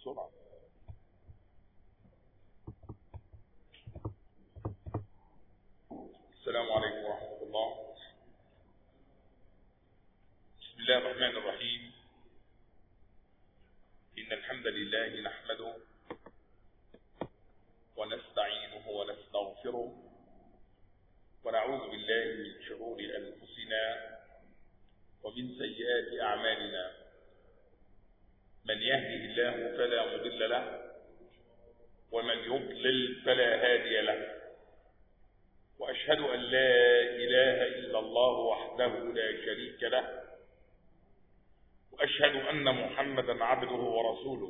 بسرعة. السلام عليكم ورحمة الله. بسم الله الرحمن الرحيم. إن الحمد لله نحمده ونستعينه ونستغفره ونعوذ بالله من شرور أنفسنا ومن سيئات أعمالنا. من يهده الله فلا مضل له ومن يضلل فلا هادي له. وأشهد أن لا إله إلا الله وحده لا شريك له، وأشهد أن محمدا عبده ورسوله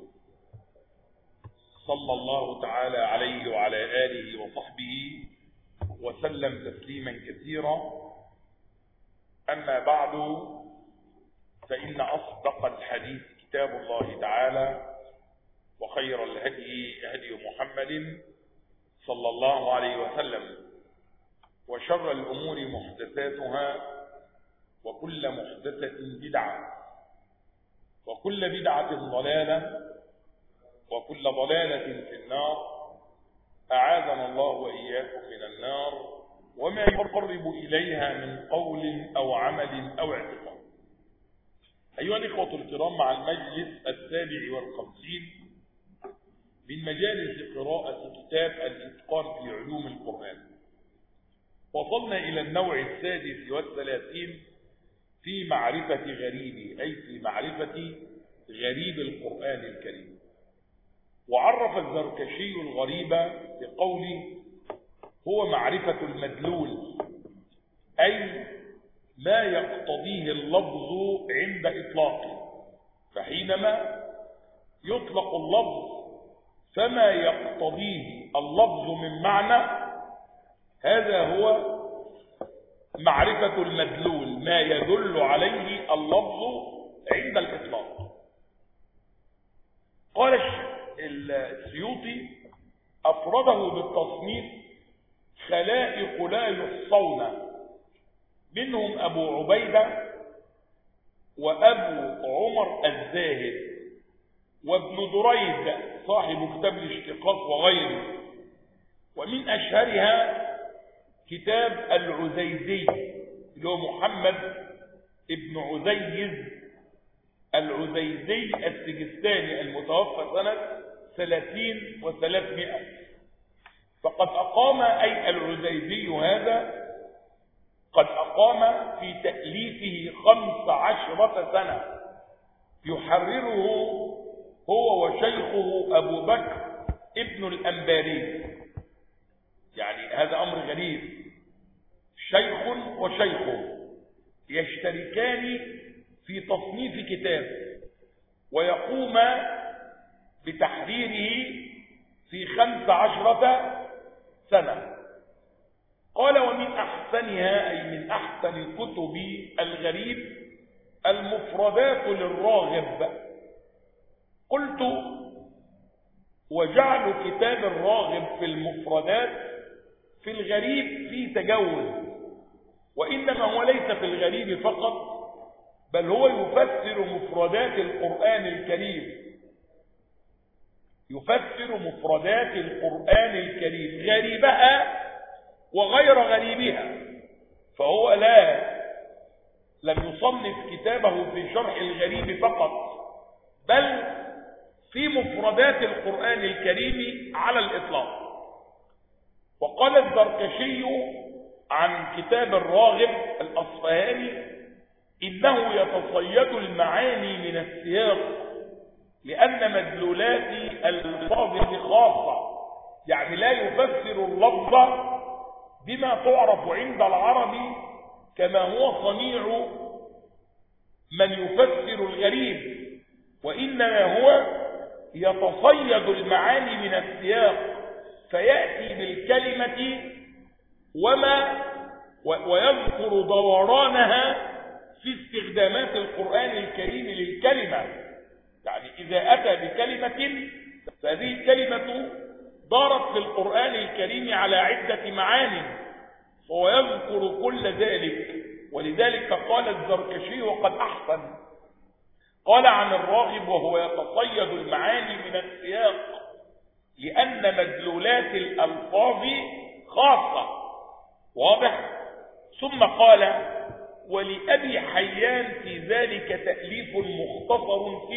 صلى الله تعالى عليه وعلى آله وصحبه وسلم تسليما كثيرا. أما بعد، فإن أصدق الحديث كتاب الله تعالى، وخير الهدي هدي محمد صلى الله عليه وسلم، وشر الأمور محدثاتها، وكل محدثة بدعة، وكل بدعة ضلالة، وكل ضلالة في النار. أعاذنا الله وإياكم من النار وما يقرب إليها من قول أو عمل أو اعتقاد. أيها الإخوة الكرام، مع المجلس 57 من مجالس قراءة كتاب الإتقان في علوم القرآن، وصلنا إلى النوع 36 في معرفة غريبه، أي في معرفة غريب القرآن الكريم. وعرف الزركشي الغريب بقوله: هو معرفة المدلول، أي ما يقتضيه اللفظ عند إطلاقه. فحينما يطلق اللفظ فما يقتضيه اللفظ من معنى، هذا هو معرفة المدلول، ما يدل عليه اللفظ عند الإطلاق. قال السيوطي: أفرده بالتصنيف خلائق لا يحصون، منهم أبو عبيدة وأبو عمر الزاهد وابن دريد صاحب كتاب الاشتقاق وغيره. ومن أشهرها كتاب العزيزي اللي هو محمد ابن عزيز العزيزي السجستاني المتوفى سنة 30 و300. فقد أقام، أي العزيزي هذا، قد أقام في تأليفه 15 سنة يحرره هو وشيخه أبو بكر ابن الأنباري. يعني هذا أمر غريب، شيخ وشيخه يشتركان في تصنيف كتاب ويقوم بتحريره في 15 سنة. قال: ومن أحسنها، أي من أحسن كتب الغريب، المفردات للراغب. قلت: وجعل كتاب الراغب في المفردات في الغريب في تجوز، وإنما هو ليس في الغريب فقط، بل هو يفسر مفردات القرآن الكريم، يفسر مفردات القرآن الكريم، غريبها وغير غريبها. فهو لم يصنف كتابه في شرح الغريب فقط، بل في مفردات القرآن الكريم على الإطلاق. وقال الزركشي عن كتاب الراغب الأصفهاني: إنه يتصيد المعاني من السياق، لأن مدلولات الألفاظ خاصة، يعني لا يفسر اللفظ بما تعرف عند العرب كما هو صنيع من يفسر الغريب، وإنما هو يتصيد المعاني من السياق، فيأتي بالكلمة ويذكر دورانها في استخدامات القرآن الكريم للكلمة. يعني إذا أتى بكلمة فهذه الكلمة دارت في القرآن الكريم على عدة معاني، فهو يذكر كل ذلك. ولذلك قال الزركشي: وقد أحسن قال عن الراغب وهو يتصيد المعاني من السياق لأن مدلولات الألفاظ خاصة. واضح؟ ثم قال ولأبي حيان في ذلك تأليف مختصر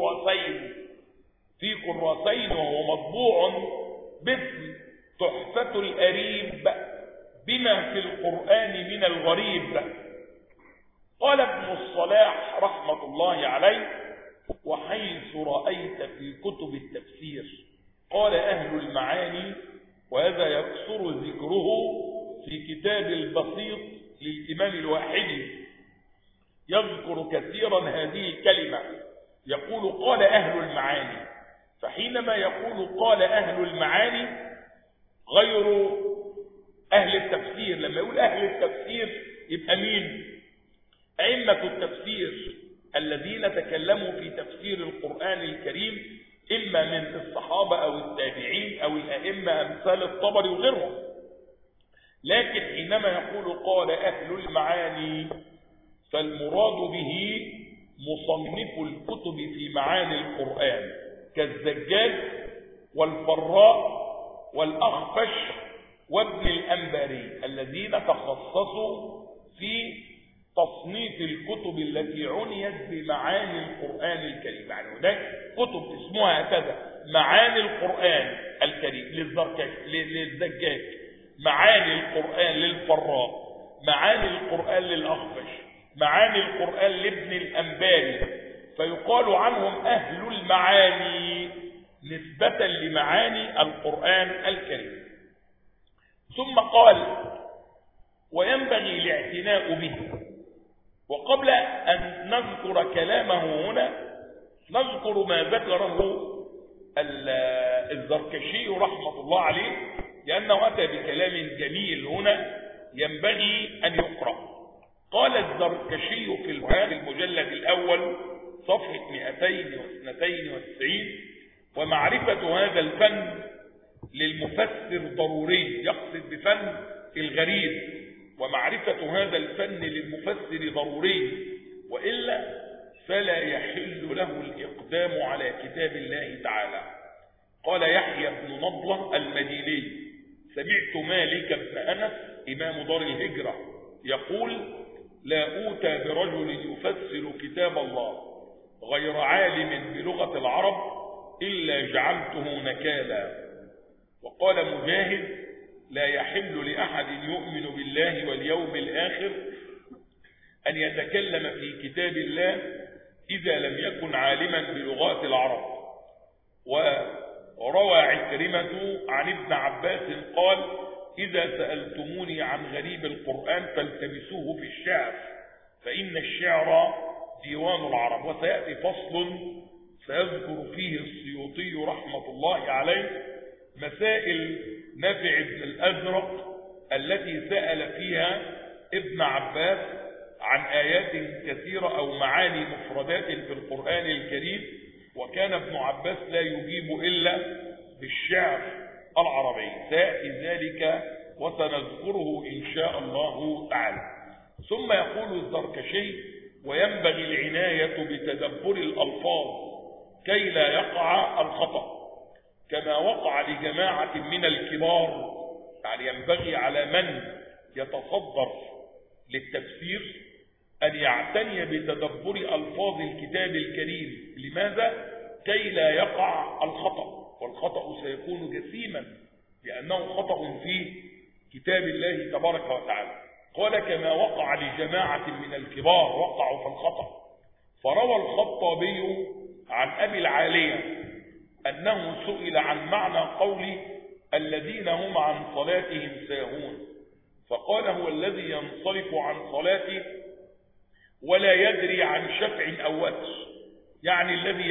في كراسين وهو مطبوع باسم تحفة الأريب بما في القرآن من الغريب. قال ابن الصلاح رحمة الله عليه وحيث رأيت في كتب التفسير قال أهل المعاني، وهذا يكثر ذكره في كتاب البسيط للإمام الواحدي، يذكر كثيرا هذه الكلمة، يقول قال أهل المعاني. فحينما يقول قال أهل المعاني غير أهل التفسير، لما يقول أهل التفسير يبقى مين؟ أئمة التفسير الذين تكلموا في تفسير القرآن الكريم، إما من الصحابة أو التابعين أو الأئمة أمثال الطبري وغيرهم. لكن حينما يقول قال أهل المعاني فالمراد به مصنف الكتب في معاني القرآن كالزجاج والفراء والأخفش وابن الأنباري الذين تخصصوا في تصنيف الكتب التي عنيت بمعاني القرآن الكريم. يعني هناك كتب اسمها هكذا معاني القرآن الكريم للزجاج، معاني القرآن للفراء، معاني القرآن للأخفش، معاني القرآن لابن الأنباري، فيقال عنهم أهل المعاني نسبة لمعاني القرآن الكريم. ثم قال وينبغي الاعتناء به. وقبل أن نذكر كلامه هنا نذكر ما ذكره الزركشي رحمة الله عليه، لأنه أتى بكلام جميل هنا ينبغي أن يقرأ. قال الزركشي في المجلد الأول صفحة 292 ومعرفة هذا الفن للمفسر ضروري، يقصد بفن الغريب، ومعرفة هذا الفن للمفسر ضروري، وإلا فلا يحل له الإقدام على كتاب الله تعالى. قال يحيى بن نضلة المديني سمعت مالك بن أنس إمام دار الهجرة يقول لا أوتى برجل يفسر كتاب الله غير عالم بلغة العرب إلا جعلته نكالا. وقال مجاهد لا يحل لأحد يؤمن بالله واليوم الآخر أن يتكلم في كتاب الله إذا لم يكن عالما بلغات العرب. وروى عكرمة عن ابن عباس قال إذا سألتموني عن غريب القرآن فالتمسوه في الشعر فإن الشعر ديوان العرب. وسيأتي فصل سيذكر فيه السيوطي رحمة الله عليه مسائل نافع بن الأزرق التي سأل فيها ابن عباس عن آيات كثيرة أو معاني مفردات في القرآن الكريم، وكان ابن عباس لا يجيب إلا بالشعر العربي. سيأتي ذلك وسنذكره إن شاء الله تعالى. ثم يقول الزركشي وينبغي العناية بتدبر الألفاظ كي لا يقع الخطأ كما وقع لجماعة من الكبار. يعني ينبغي على من يتصدر للتفسير أن يعتني بتدبر ألفاظ الكتاب الكريم. لماذا؟ كي لا يقع الخطأ، والخطأ سيكون جسيما لأنه خطأ في كتاب الله تبارك وتعالى. قال كما وقع لجماعة من الكبار وقعوا في الخطأ. فروى الخطابي عن أبي العالية أنه سئل عن معنى قول الذين هم عن صلاتهم ساهون، فقال هو الذي ينصرف عن صلاته ولا يدري عن شفع أو وتر، يعني الذي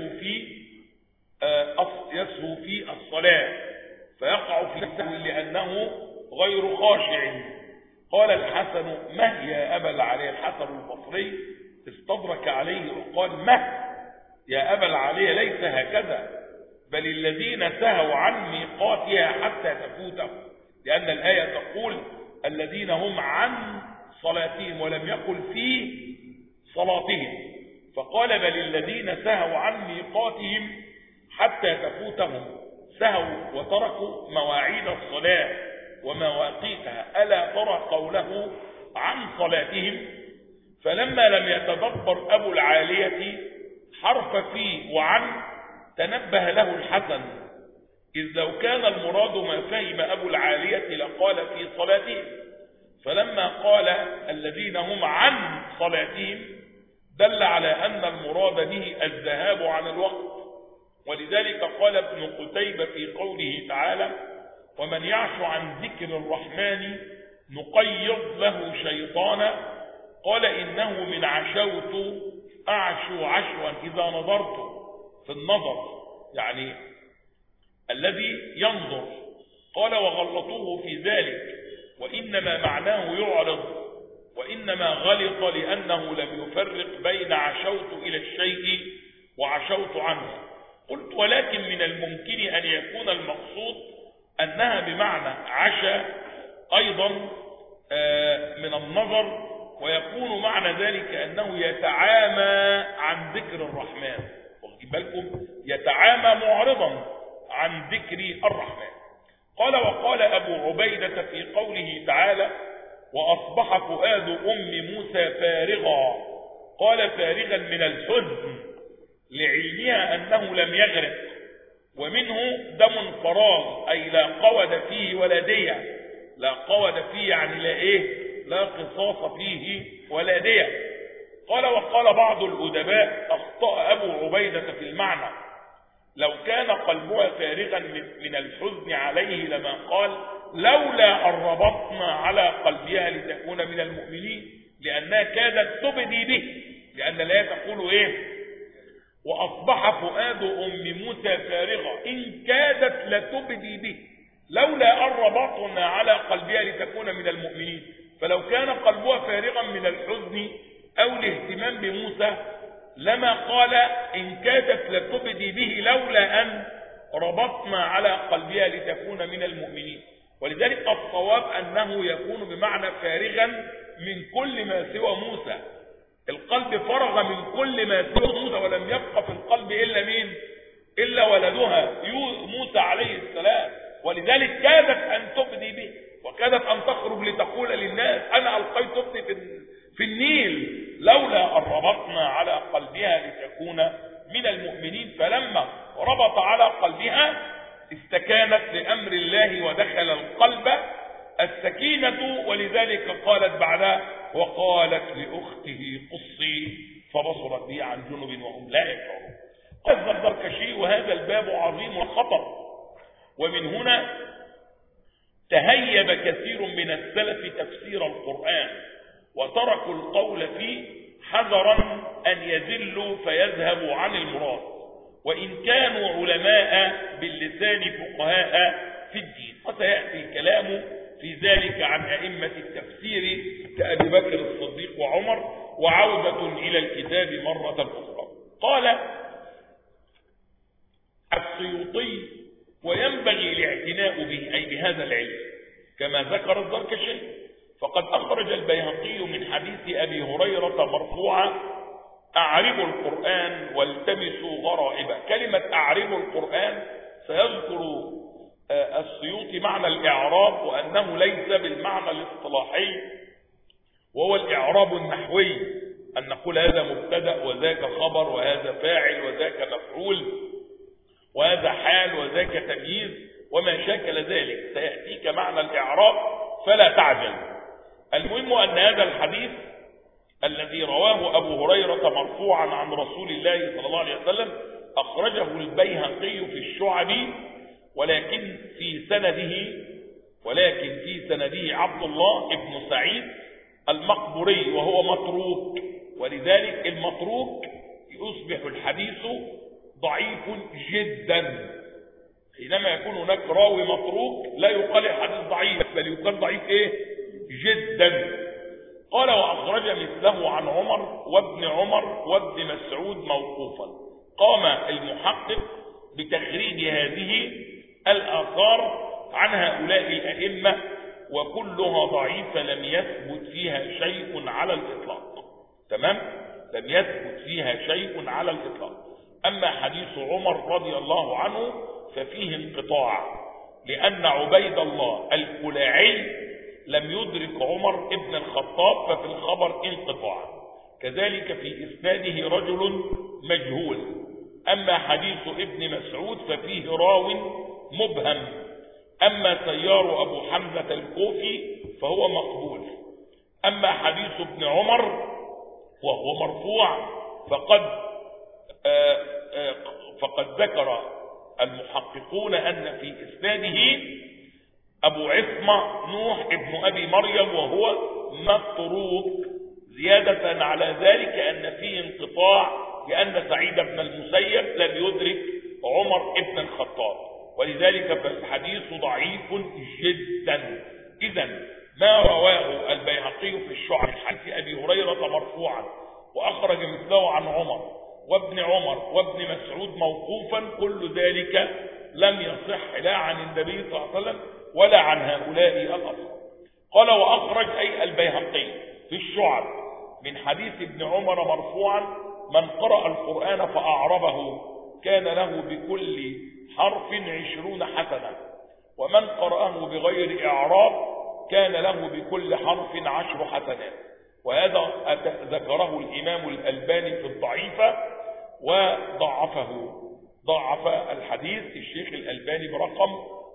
يسهو في الصلاة فيقع في السهو لأنه غير خاشع. قال الحسن مه يا أبا العالية، الحسن البصري استدرك عليه وقال مه يا أبا العالية ليس هكذا، بل الذين سهوا عن ميقاتها حتى تفوته، لأن الآية تقول الذين هم عن صلاتهم ولم يقل في صلاتهم، فقال بل الذين سهوا عن ميقاتهم حتى تفوتهم سهوا وتركوا مواعيد الصلاة ومواقيتها، ألا ترى قوله عن صلاتهم؟ فلما لم يتدبر أبو العالية حرف في وعن تنبه له الحسن، إذ لو كان المراد ما فهم أبو العالية لقال في صلاتهم، فلما قال الذين هم عن صلاتهم دل على أن المراد به الذهاب عن الوقت. ولذلك قال ابن قتيبة في قوله تعالى ومن يعش عن ذكر الرحمن نقيض له شيطانا، قال إنه من عشوت أعشو عشوا إذا نظرت في النظر، يعني الذي ينظر. قال وغلطوه في ذلك وإنما معناه يعرض، وإنما غلط لأنه لم يفرق بين عشوت إلى الشيء وعشوت عنه. قلت ولكن من الممكن أن يكون المقصود أنها بمعنى عشا أيضا من النظر، ويكون معنى ذلك أنه يتعامى عن ذكر الرحمن، واخدين بالكم، يتعامى معرضا عن ذكر الرحمن. قال وقال أبو عبيدة في قوله تعالى وأصبح فؤاد أم موسى فارغا، قال فارغا من الحزن لعلمها أنه لم يغرق، ومنه دم فراغ أي لا قود فيه ولا دية، لا قود فيه يعني لا لا قصاص فيه ولا دية. قال وقال بعض الأدباء أخطأ أبو عبيدة في المعنى، لو كان قلبها فارغا من الحزن عليه لما قال لولا أن ربطنا على قلبها لتكون من المؤمنين، لأنها كادت تبدي به، لأن لا تقول وأصبح فؤاد أم موسى فارغا إن كادت لتبدي به، لولا أن ربطنا على قلبها لتكون من المؤمنين. فلو كان قلبها فارغا من الحزن أو الاهتمام بموسى لما قال إن كادت لتبدي به لولا أن ربطنا على قلبها لتكون من المؤمنين. ولذلك الصواب أنه يكون بمعنى فارغا من كل ما سوى موسى، القلب فرغ من كل ما سوى موسى، ولم يبقى في القلب إلا مين؟ إلا ولدها موسى عليه السلام. ولذلك كادت أن تبدي به، وكادت أن تخرج لتقول للناس أنا ألقيت ابني في النيل لولا أن ربطنا على قلبها لتكون من المؤمنين. فلما ربط على قلبها استكانت لأمر الله ودخل القلب السكينة، ولذلك قالت بعدها وقالت لأخته قصي فبصرت به عن جنب وهم لا يشعرون. قال الزركشي وهذا الباب عظيم وخطر، ومن هنا تهيب كثير من السلف تفسير القرآن وتركوا القول فيه حذرا أن يذلوا فيذهبوا عن المراد، وإن كانوا علماء باللسان فقهاء في الدين. وسيأتي الكلام في ذلك عن أئمة التفسير كأبي بكر الصديق وعمر، وعودة إلى الكتاب مرة أخرى. قال السيوطي وينبغي الاعتناء به أي بهذا العلم كما ذكر الزركشي، فقد أخرج البيهقي من حديث أبي هريرة مرفوعا أعربوا القرآن والتمسوا غرائبه. كلمة أعربوا القرآن سيذكر السيوطي معنى الإعراب، وأنه ليس بالمعنى الاصطلاحي وهو الإعراب النحوي، أن نقول هذا مبتدأ وذاك خبر وهذا فاعل وذاك مفعول وهذا حال وذاك تمييز وما شاكل ذلك، سيأتيك معنى الإعراب فلا تعجل. المهم أن هذا الحديث الذي رواه أبو هريرة مرفوعا عن رسول الله صلى الله عليه وسلم أخرجه البيهقي في الشعب، ولكن في سنده عبد الله بن سعيد المقبري وهو متروك، ولذلك المتروك يصبح الحديث ضعيف جدا. حينما يكون هناك راوي متروك لا يقال الحديث ضعيف، بل يقال ضعيف جدا. قال وأخرج مثله عن عمر وابن عمر وابن مسعود موقوفا. قام المحقق بتخريج هذه الآثار عن هؤلاء الأئمة وكلها ضعيفة لم يثبت فيها شيء على الإطلاق. تمام؟ لم يثبت فيها شيء على الإطلاق. أما حديث عمر رضي الله عنه ففيه انقطاع، لأن عبيد الله الكلاعي لم يدرك عمر ابن الخطاب، ففي الخبر انقطاع. كذلك في إسناده رجل مجهول. أما حديث ابن مسعود ففيه راو مبهم. أما سيار أبو حمزة الكوفي فهو مقبول. أما حديث ابن عمر وهو مرفوع فقد ذكر المحققون أن في إسناده أبو عصمة نوح ابن أبي مريم وهو متروك، زيادة على ذلك أن فيه انقطاع لأن سعيد بن المسيب لم يدرك عمر ابن الخطاب، ولذلك فالحديث ضعيف جدا. إذن ما رواه البيهقي في الشعب حديث أبي هريرة مرفوعا وأخرج مثله عن عمر وابن عمر وابن مسعود موقوفا، كل ذلك لم يصح لا عن النبي صلى الله عليه وسلم ولا عن هؤلاء الأصحاب. قال وأخرج أي البيهقي في الشعب من حديث ابن عمر مرفوعا: من قرأ القرآن فأعربه كان له بكل حرف 20 حسنة، ومن قرأه بغير إعراب كان له بكل حرف 10 حسنات. وهذا ذكره الإمام الألباني في الضعيفة وضعفه، ضعف الحديث الشيخ الألباني برقم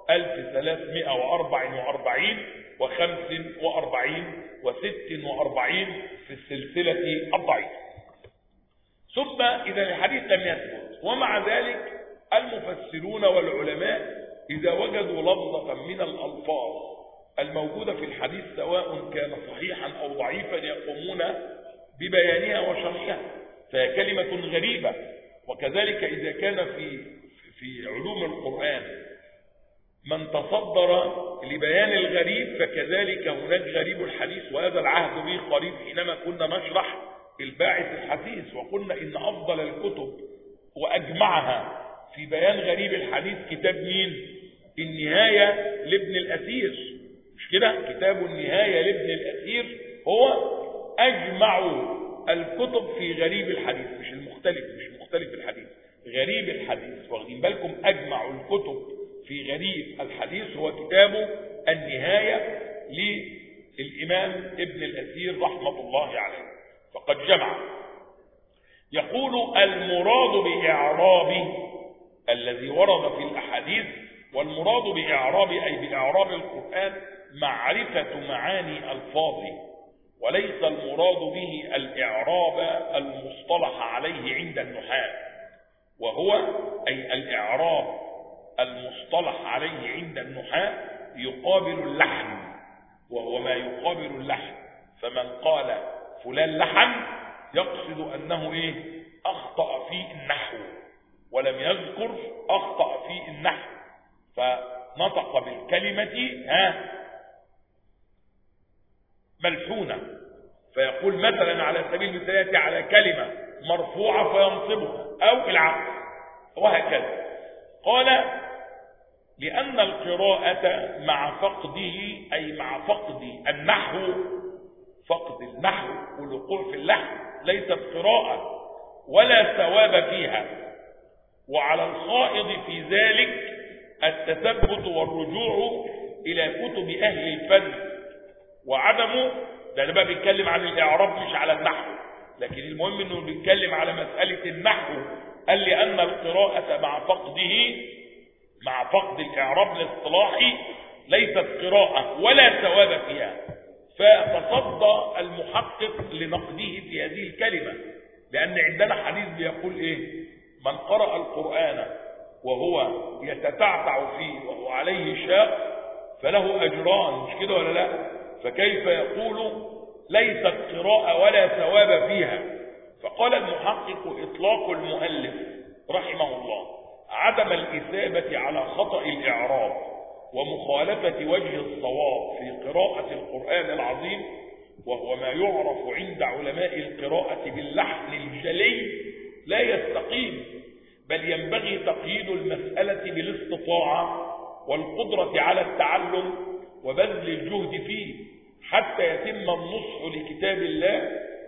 1344 و45 و46 في السلسلة الضعيفة. ثم إذا الحديث لم يثبت، ومع ذلك المفسرون والعلماء إذا وجدوا لفظة من الألفاظ الموجودة في الحديث سواء كان صحيحا أو ضعيفا يقومون ببيانها وشرحها، فهي كلمة غريبة. وكذلك إذا كان في علوم القرآن من تصدر لبيان الغريب فكذلك هناك غريب الحديث، وهذا العهد به قريب حينما كنا نشرح الباعث الحديث وقلنا إن أفضل الكتب وأجمعها في بيان غريب الحديث كتاب مين؟ النهاية لابن الأثير، مش كده؟ كتاب النهاية لابن الأثير هو أجمع الكتب في غريب الحديث، مش مختلف الحديث، غريب الحديث. واخدين بالكم؟ أجمع الكتب في غريب الحديث هو كتاب النهاية للإمام ابن الأثير رحمة الله عليه، فقد جمع. يقول المراد بإعرابه الذي ورد في الأحاديث، والمراد بإعرابه أي بإعراب القرآن معرفة معاني ألفاظه، وليس المراد به الإعراب المصطلح عليه عند النحاة، وهو أي الإعراب المصطلح عليه عند النحاة يقابل اللحن، وهو ما يقابل اللحن. فمن قال فلان لحن يقصد أنه إيه؟ أخطأ في النحو، ولم يذكر أخطأ في النحو، فنطق بالكلمة ملحونة، فيقول مثلا على سبيل المثال على كلمة مرفوعة فينصبها أو العكس وهكذا. قال لأن القراءة مع فقده أي مع فقد النحو، فقد النحو والوقوع في اللحن ليست قراءة ولا ثواب فيها، وعلى الخائض في ذلك التثبت والرجوع إلى كتب أهل الفن وعدمه. ده بقى بيتكلم عن الإعراب مش على النحو، لكن المهم انه بيتكلم على مسألة النحو. قال لأن القراءة مع فقده، مع فقد الإعراب الاصطلاحي ليست قراءة ولا ثواب فيها، فتصدى المحقق لنقده في هذه الكلمة، لأن عندنا حديث بيقول إيه؟ من قرأ القرآن وهو يتتعتع فيه وهو عليه شاق فله أجران، مش كده ولا لا؟ فكيف يقول ليست قراءة ولا ثواب فيها؟ فقال المحقق إطلاق المؤلف رحمه الله عدم الإثابة على خطأ الإعراب ومخالفة وجه الصواب في قراءة القرآن العظيم، وهو ما يعرف عند علماء القراءة باللحن الجلي، لا يستقيم، بل ينبغي تقييد المسألة بالاستطاعة والقدرة على التعلم وبذل الجهد فيه حتى يتم النصح لكتاب الله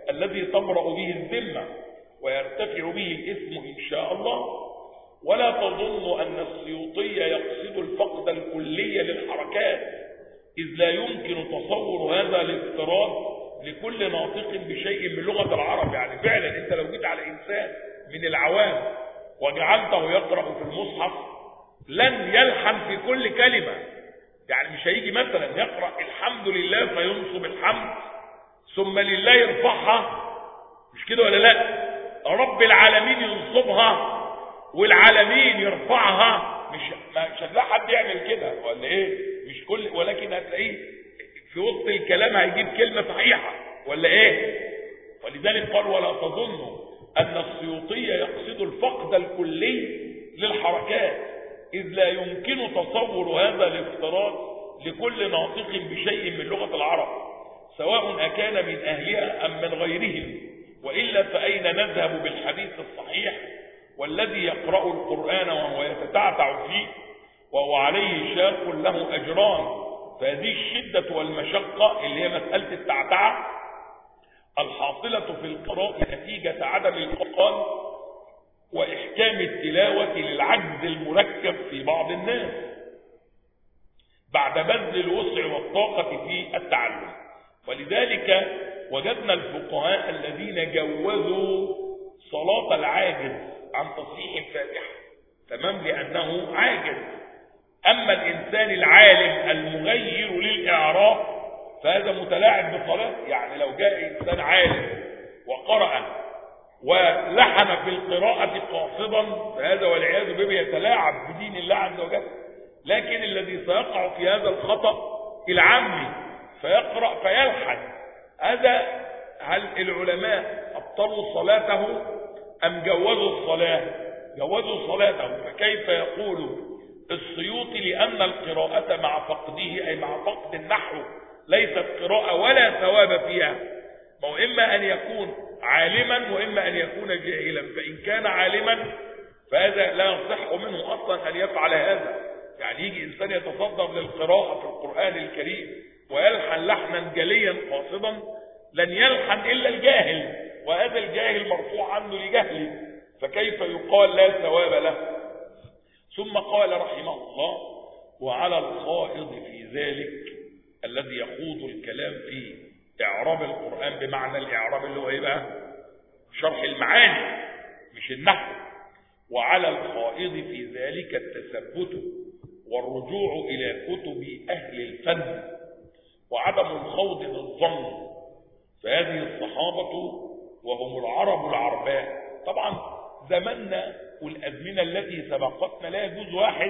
الذي تبرأ به الذمة ويرتفع به الإثم إن شاء الله. ولا تظن أن السيوطي يقصد الفقد الكلي للحركات، إذ لا يمكن تصور هذا الافتراض لكل ناطق بشيء من لغة العرب. يعني فعلا أنت لو جيت على إنسان من العوام وجعلته يقرأ في المصحف لن يلحن في كل كلمة. يعني مش هيجي مثلا يقرأ الحمد لله فينصب الحمد ثم لله يرفعها، مش كده ولا لا؟ رب العالمين ينصبها والعالمين يرفعها. مش هتلاقي حد يعمل كده ولا ايه؟ مش كل، ولكن هتلاقيه في وسط الكلام هيجيب كلمة صحيحة ولا ايه؟ ولذلك قال ولا تظنوا أن السيوطي يقصد الفقد الكلي للحركات، إذ لا يمكن تصور هذا الافتراض لكل ناطق بشيء من لغة العرب، سواء أكان من أهلها أم من غيرهم. وإلا فأين نذهب بالحديث الصحيح والذي يقرأ القرآن وهو يتتعتع فيه وهو عليه شاق له أجران؟ فهذه الشدة والمشقة اللي هي مسألة التعتعة الحاصلة في القراءة نتيجة عدم الإتقان وإحكام التلاوة للعجز المركب في بعض الناس بعد بذل الوسع والطاقة في التعلم. ولذلك وجدنا الفقهاء الذين جوزوا صلاة العاجز عن تصحيح الفاتحة، تمام، لأنه عاجز. أما الإنسان العالم المغير للإعراب فهذا متلاعب بصلاة. يعني لو جاء إنسان عالم وقرأ ولحن في القراءة قاصدا فهذا والعياذ بالله يتلاعب بدين الله عز وجل. لكن الذي سيقع في هذا الخطأ العامي فيقرأ فيلحن، هذا هل العلماء أبطلوا صلاته أم جوزوا الصلاة؟ جوزوا صلاته. فكيف يقول السيوطي لأن القراءة مع فقده أي مع فقد النحو ليست قراءة ولا ثواب فيها؟ ما هو إما أن يكون عالما وإما أن يكون جاهلا. فإن كان عالما فهذا لا يصح منه أصلا أن يفعل هذا. يعني يجي إنسان يتصدر للقراءة في القرآن الكريم ويلحن لحنا جليا قاصدا، لن يلحن إلا الجاهل، وهذا الجاهل مرفوع عنه لجهله، فكيف يقال لا ثواب له؟ ثم قال رحمه الله وعلى الخائض في ذلك الذي يخوض الكلام في إعراب القرآن بمعنى الإعراب اللي هو إيه بقى؟ شرح المعاني مش النحو. وعلى الخائض في ذلك التثبت والرجوع إلى كتب أهل الفن وعدم الخوض بالظن، فهذه الصحابة وهم العرب العرباء. طبعا زماننا والأزمنة التي سبقتنا لا يجوز واحد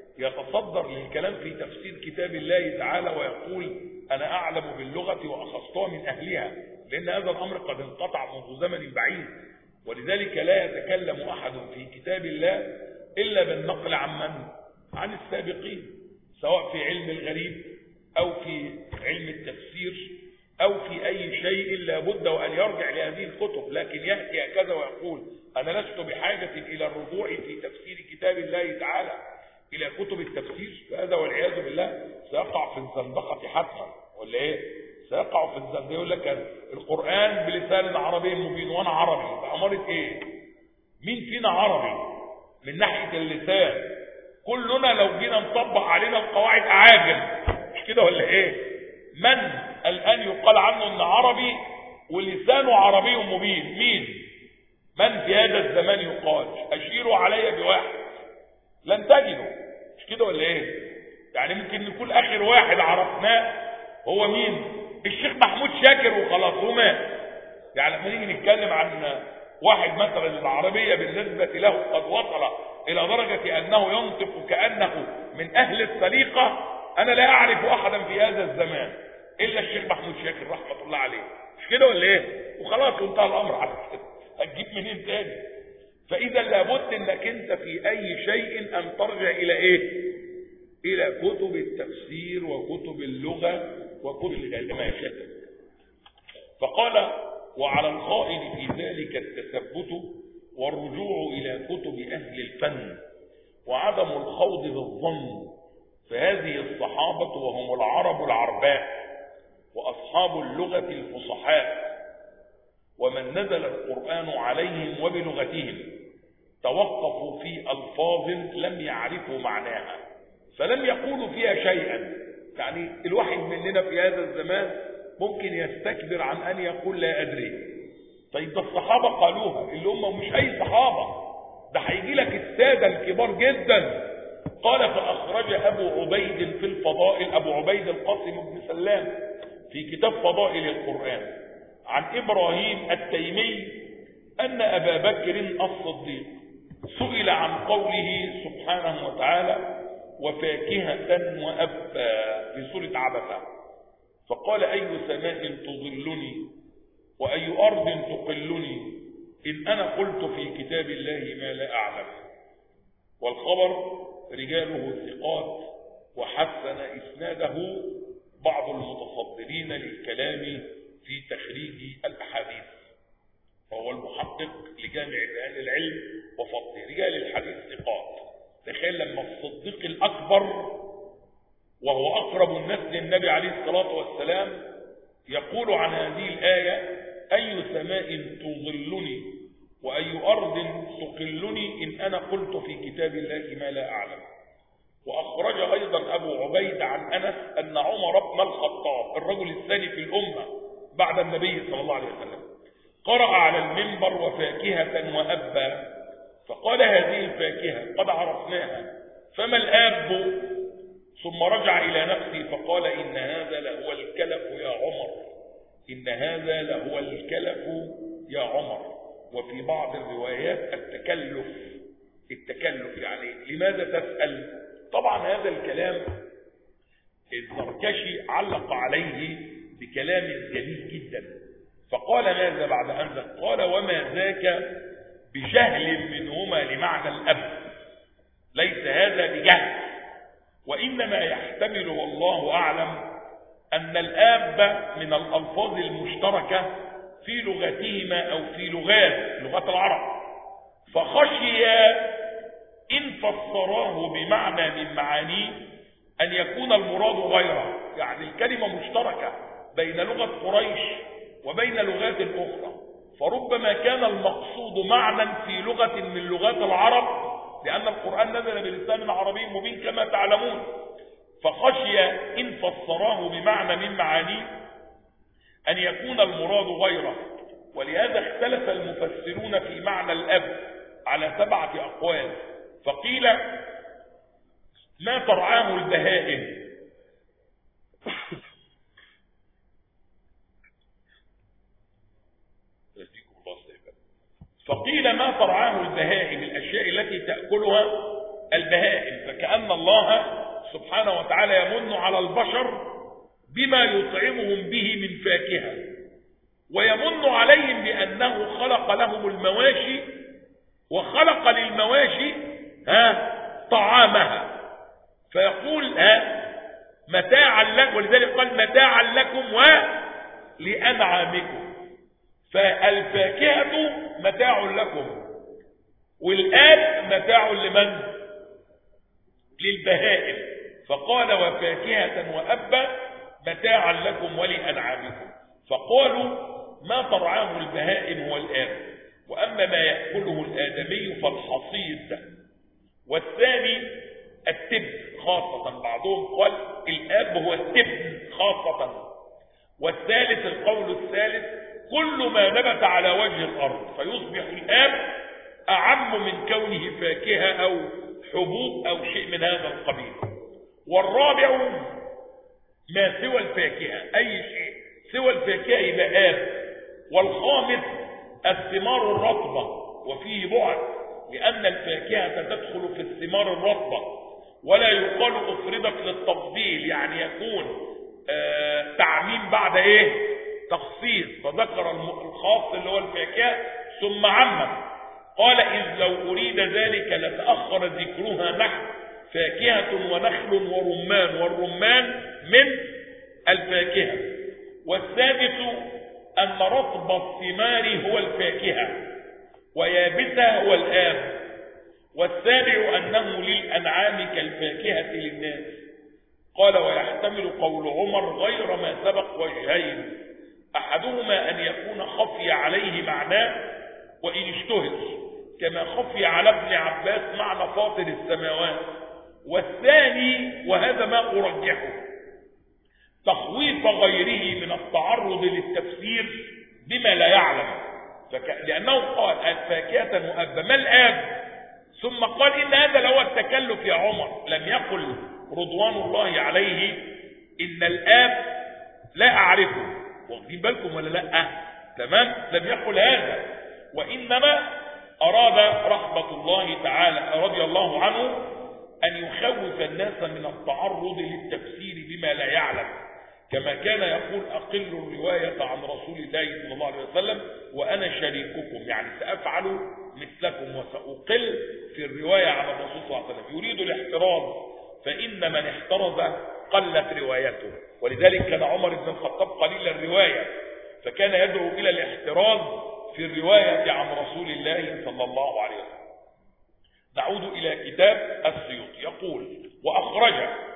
يتصدر للكلام في تفسير كتاب الله تعالى ويقول أنا أعلم باللغة وأخصتها من أهلها، لأن هذا الأمر قد انقطع منذ زمن بعيد. ولذلك لا يتكلم أحد في كتاب الله إلا بالنقل عن من؟ عن السابقين، سواء في علم الغريب أو في علم التفسير أو في أي شيء لا بد وأن يرجع لهذه الكتب. لكن يأتي هكذا ويقول أنا لست بحاجة إلى الرجوع في تفسير كتاب الله تعالى إلى كتب التفسير، فهذا والعياذ بالله سيقع في الزندقة حتما، ولا إيه؟ سيقع في الزندقة. يقول لك القرآن بلسان عربي مبين وأنا عربي، فأمرت إيه؟ مين فينا عربي من ناحية اللسان؟ كلنا لو جينا نطبق علينا القواعد أعاجم، مش كده ولا إيه؟ من الآن يقال عنه إن عربي ولسانه عربي مبين؟ مين؟ من في هذا الزمان يقال؟ أشيروا علي بواحد، لن تجدوا، مش كده ولا إيه؟ يعني ممكن نكون آخر واحد عرفناه هو مين؟ الشيخ محمود شاكر وخلاص ومات. يعني لما نيجي نتكلم عن واحد مثلا العربية بالنسبة له قد وصل إلى درجة أنه ينطق كأنه من أهل السليقة، أنا لا أعرف أحدا في هذا الزمان إلا الشيخ محمود شاكر رحمة الله عليه، مش كده ولا إيه؟ وخلاص وانتهى الأمر على كده، هتجيب منين تاني؟ فإذا لابد أنك أنت في أي شيء أن ترجع إلى إيه؟ إلى كتب التفسير وكتب اللغة وكتب العلماء الشتى. فقال وعلى القائل في ذلك التثبت والرجوع إلى كتب أهل الفن وعدم الخوض بالظن، فهذه الصحابة وهم العرب العرباء وأصحاب اللغة الفصحاء ومن نزل القرآن عليهم وبلغتهم توقفوا في ألفاظ لم يعرفوا معناها فلم يقولوا فيها شيئا. يعني الواحد مننا في هذا الزمان ممكن يستكبر عن أن يقول لا أدري. طيب ده الصحابة قالوها، اللي هم مش أي صحابة، ده هيجي لك السادة الكبار جدا. قال فأخرج أبو عبيد في الفضائل، أبو عبيد القاسم بن سلام في كتاب فضائل القرآن عن إبراهيم التيمي أن أبا بكر الصديق سئل عن قوله سبحانه وتعالى وفاكهة وأبا في سورة عبسة، فقال أي سماء تظلني وأي أرض تقلني إن أنا قلت في كتاب الله ما لا أعلم. والخبر رجاله ثقات وحسن إسناده بعض المتصدرين للكلام في تخريج الأحاديث، وهو المحقق لجامع بيان العلم وفضله. رجال الحديث ثقات. تخيل لما الصديق الأكبر وهو أقرب الناس للنبي عليه الصلاة والسلام يقول عن هذه الآية أي سماء تظلني وأي أرض تقلني إن أنا قلت في كتاب الله ما لا أعلم. وأخرج أيضا أبو عبيد عن أنس أن عمر بن الخطاب الرجل الثاني في الأمة بعد النبي صلى الله عليه وسلم قرأ على المنبر وفاكهة وأبا، فقال هذه الفاكهة قد عرفناها فما الآب؟ ثم رجع إلى نفسه فقال إن هذا لهو الكلف يا عمر، إن هذا لهو الكلف يا عمر. وفي بعض الروايات التكلف يعني لماذا تسأل؟ طبعا هذا الكلام الزركشي علق عليه بكلام جميل جدا، فقال ماذا بعد أن ذاك؟ قال وما ذاك بجهل منهما لمعنى الأب، ليس هذا بجهل، وإنما يحتمل والله أعلم أن الآب من الألفاظ المشتركة في لغتهما أو في لغات العرب، فخشي إن فسراه بمعنى من معانيه أن يكون المراد غيره. يعني الكلمة مشتركة بين لغة قريش وبين لغات أخرى، فربما كان المقصود معنى في لغة من لغات العرب، لأن القرآن نزل بلسان عربي مبين كما تعلمون، فخشي إن فسراه بمعنى من معانيه أن يكون المراد غيره. ولهذا اختلف المفسرون في معنى الأب على 7 أقوال. فقيل ما ترعاه البهائم، فقيل ما ترعاه البهائم الأشياء التي تأكلها البهائم، فكأن الله سبحانه وتعالى يمن على البشر بما يطعمهم به من فاكهة، ويمن عليهم بأنه خلق لهم المواشي وخلق للمواشي طعامها، فيقول متاعا لكم، ولذلك قال متاعا لكم ولأنعامكم. فالفاكهة متاع لكم والآب متاع لمن؟ للبهائم. فقال وفاكهة وأبا متاعا لكم ولأنعامكم. فقالوا ما ترعاه البهائم هو الآب، وأما ما يأكله الآدمي فالحصيد، والثاني التبن خاصة، بعضهم قال الآب هو التبن خاصة، والثالث القول الثالث كل ما نبت على وجه الأرض، فيصبح الآب أعم من كونه فاكهة أو حبوب أو شيء من هذا القبيل. والرابع ما سوى الفاكهة، أي شيء سوى الفاكهة يبقى آب. والخامس الثمار الرطبة، وفيه بعد لأن الفاكهة تدخل في الثمار الرطبة، ولا يقال أفردت للتفضيل، يعني يكون تعميم بعد تخصيص، فذكر الخاص اللي هو الفاكهة ثم عمم. قال إذ لو أريد ذلك لتأخر ذكرها نحو فاكهة ونخل ورمان، والرمان من الفاكهة. والثالث أن رطب الثمار هو الفاكهة ويابسها هو الآب. والسابع أنه للأنعام كالفاكهة للناس. قال ويحتمل قول عمر غير ما سبق وجهين، أحدهما أن يكون خفي عليه معناه وإن اشتهر، كما خفي على ابن عباس معنى فاطر السماوات. والثاني وهذا ما أرجحه تخويف غيره من التعرض للتفسير بما لا يعلم، لأنه قال الفاكهة مؤبة ما الآب، ثم قال إن هذا لو التكلف يا عمر، لم يقل رضوان الله عليه إن الآب لا أعرفه، واخدين بالكم ولا لا؟ تمام، لم يقل هذا، وإنما أراد رحمة الله تعالى رضي الله عنه أن يخوف الناس من التعرض للتفسير بما لا يعلم، كما كان يقول أقل الرواية عن رسول الله صلى الله عليه وسلم وأنا شريككم، يعني سأفعل مثلكم وسأقل في الرواية عن الرسول صلى الله عليه وسلم، يريد الاحتراز، فإن من احترز قلت روايته، ولذلك كان عمر بن الخطاب قليل الرواية، فكان يدعو إلى الاحتراز في الرواية عن رسول الله صلى الله عليه وسلم. نعود إلى كتاب السيوطي، يقول وأخرج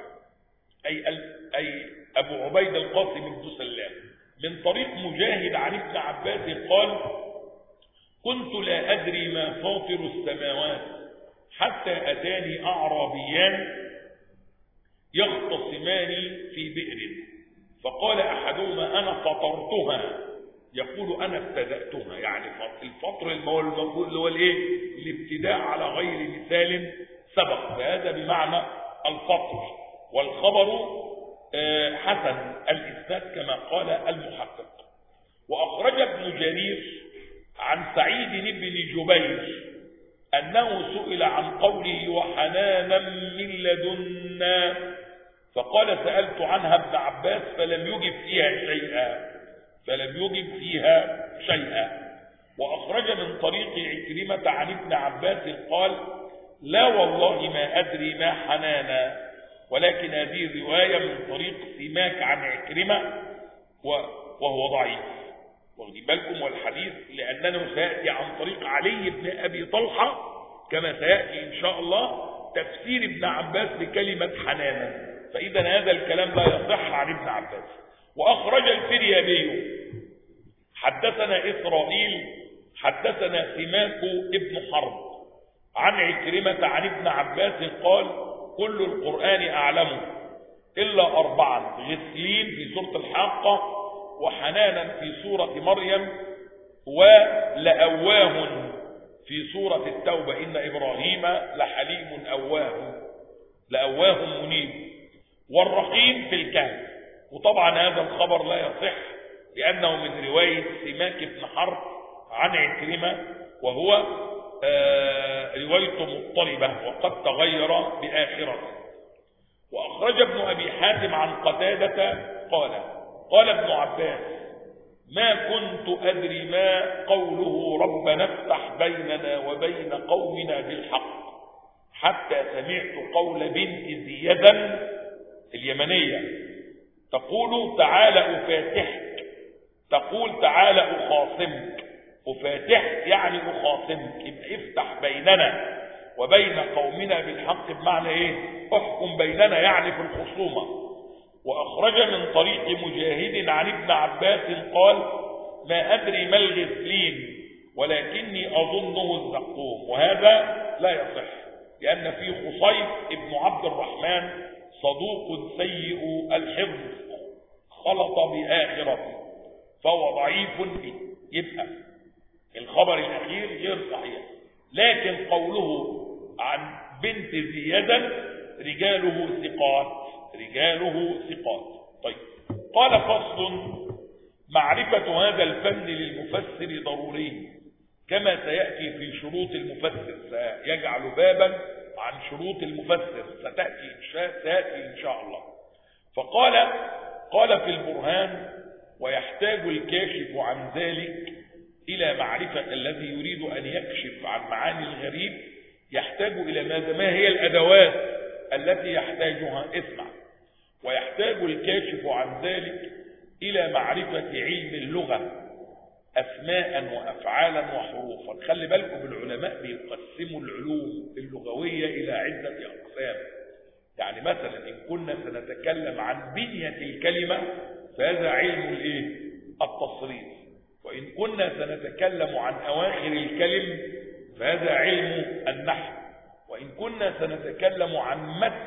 أي أبو عبيد القاسم بن سلام من طريق مجاهد عن ابن عباس قال كنت لا أدري ما فاطر السماوات حتى أتاني أعرابيان يختصمان في بئر، فقال أحدهما أنا فطرتها، يقول أنا ابتدأتها، يعني الفطر المفروض اللي هو الايه؟ الابتداء على غير مثال سبق، فهذا بمعنى الفطر، والخبر حسن الإسناد كما قال المحقق. وأخرج ابن جرير عن سعيد بن جبير أنه سئل عن قوله وحنانا من لدنا، فقال سألت عنها ابن عباس فلم يجب فيها شيئا. وأخرج من طريق عكرمة عن ابن عباس قال لا والله ما أدري ما حنانا، ولكن هذه الرواية من طريق سماك عن عكرمة وهو ضعيف، واخدين بالكم، والحديث لأنه سيأتي عن طريق علي بن أبي طلحة كما سيأتي إن شاء الله تفسير ابن عباس لكلمة حنانا، فإذا هذا الكلام لا يصح عن ابن عباس. وأخرج الفريابي حدثنا إسرائيل حدثنا سماك ابن حرب عن عكرمة عن ابن عباس قال كل القرآن أعلمه إلا 4، غسلين في سورة الحاقة، وحنانا في سورة مريم، ولأواه في سورة التوبة إن إبراهيم لحليم لأواه منيب، والرحيم في الكهف. وطبعا هذا الخبر لا يصح لأنه من رواية سماك بن حرب عن عكرمة، وهو روايته مضطربة وقد تغير بآخرته. وأخرج ابن أبي حاتم عن قتادة قال ابن عباس ما كنت أدري ما قوله ربنا افتح بيننا وبين قومنا بالحق حتى سمعت قول بنت زياد اليمنية تقول تعال أفاتحك، تقول تعال أخاصمك، أفاتحك يعني أخاصمك، يبقى افتح بيننا وبين قومنا بالحق، بمعنى ايه؟ احكم بيننا يعني في الخصومة. وأخرج من طريق مجاهد عن ابن عباس قال ما أدري ما الغسلين ولكني أظنه الزقوم، وهذا لا يصح لأن فيه خصيف ابن عبد الرحمن صدوق سيء الحفظ خلط بآخرته فهو ضعيف به، يبقى الخبر الأخير غير صحيح. لكن قوله عن بنت زياد رجاله ثقات. طيب، قال فصل معرفة هذا الفن للمفسر ضروري كما سيأتي في شروط المفسر، سيجعل بابا عن شروط المفسر سيأتي إن شاء الله. قال في البرهان ويحتاج الكاشف عن ذلك إلى معرفة الذي يريد أن يكشف عن معاني الغريب يحتاج إلى ما هي الأدوات التي يحتاجها، اسمع، ويحتاج الكاشف عن ذلك إلى معرفة علم اللغة أسماء وأفعالا وحروفا. خلي بالكم العلماء بيقسموا العلوم اللغوية إلى عدة أقسام، يعني مثلا إن كنا سنتكلم عن بنية الكلمة فهذا علم التصريف. وإن كنا سنتكلم عن أواخر الكلم فهذا علم النحو، وإن كنا سنتكلم عن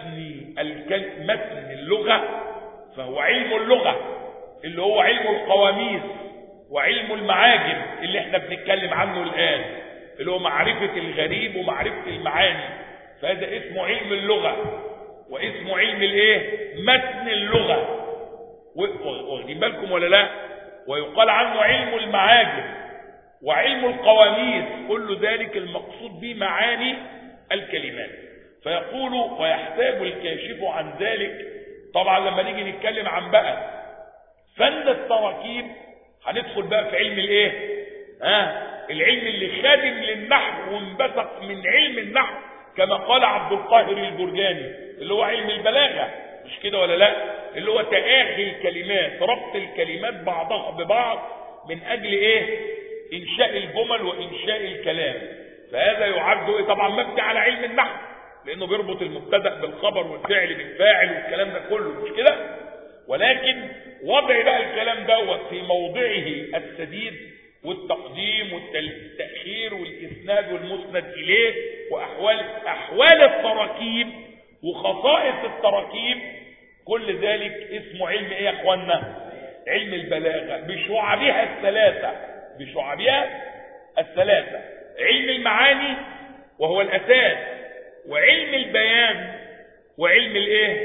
متن اللغة فهو علم اللغة اللي هو علم القواميس وعلم المعاجم اللي احنا بنتكلم عنه الآن، اللي هو معرفة الغريب ومعرفة المعاني، فهذا اسمه علم اللغة واسمه علم متن اللغة. واخدين بالكم ولا لا؟ ويقال عنه علم المعاجم وعلم القواميس، كل ذلك المقصود به معاني الكلمات. فيقول ويحتاج الكاشف عن ذلك. طبعا لما نيجي نتكلم عن بقى فن التراكيب هندخل بقى في علم العلم اللي خادم للنحو وانبثق من علم النحو كما قال عبد القاهر الجرجاني، اللي هو علم البلاغة، مش كده ولا لا؟ اللي هو تآخي الكلمات، ربط الكلمات بعضها ببعض من اجل انشاء الجمل وانشاء الكلام. فهذا يعد طبعا مبني على علم النحو، لانه بيربط المبتدا بالخبر والفعل بالفاعل والكلام ده كله، مش كده؟ ولكن وضع بقى الكلام دوت في موضعه السديد والتقديم والتأخير والإسناد والمسند إليه وأحوال التراكيب وخصائص التراكيب، كل ذلك اسمه علم يا اخوانا؟ علم البلاغة بشعبها الثلاثة، علم المعاني وهو الأساس، وعلم البيان، وعلم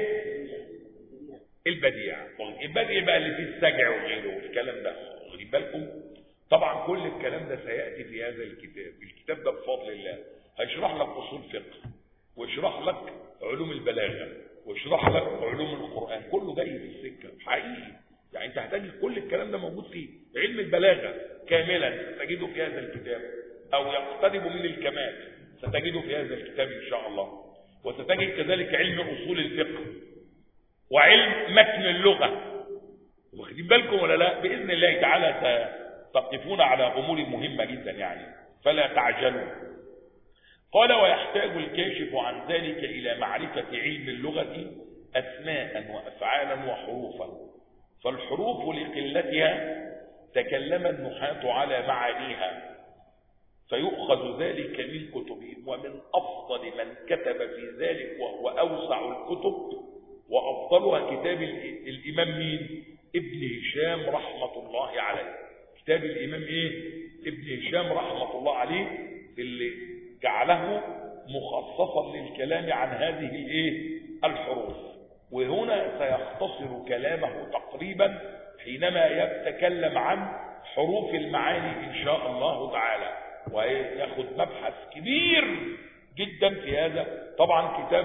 البديع. البديع بقى اللي فيه السجع وغيره والكلام ده، واخدين بالكم؟ طبعا كل الكلام ده سيأتي في هذا الكتاب ده بفضل الله. هيشرح لك أصول فقه، ويشرح لك علوم البلاغة، ويشرح لك علوم القرآن، كله جاي في السكة حقيقي. يعني انت هتجد كل الكلام ده موجود فيه. علم البلاغة كاملا ستجده في هذا الكتاب، او يقترب من الكمال ستجده في هذا الكتاب ان شاء الله. وستجد كذلك علم اصول الفقه وعلم متن اللغة. واخدين بالكم ولا لا؟ باذن الله تعالى ستقفون على امور مهمة جدا يعني، فلا تعجلوا. قال ويحتاج الكاشف عن ذلك الى معرفة علم اللغة اسماء وافعالا وحروفا، فالحروف لقلتها تكلم النحاة على معانيها، فيؤخذ ذلك من كتبهم. ومن أفضل من كتب في ذلك وهو أوسع الكتب وأفضلها كتاب الإمام مين؟ ابن هشام رحمة الله عليه. كتاب الإمام ابن هشام رحمة الله عليه، اللي جعله مخصصا للكلام عن هذه الحروف. وهنا سيختصر كلامه تقريبا حينما يتكلم عن حروف المعاني إن شاء الله تعالى، ويأخذ مبحث كبير جدا في هذا. طبعا كتاب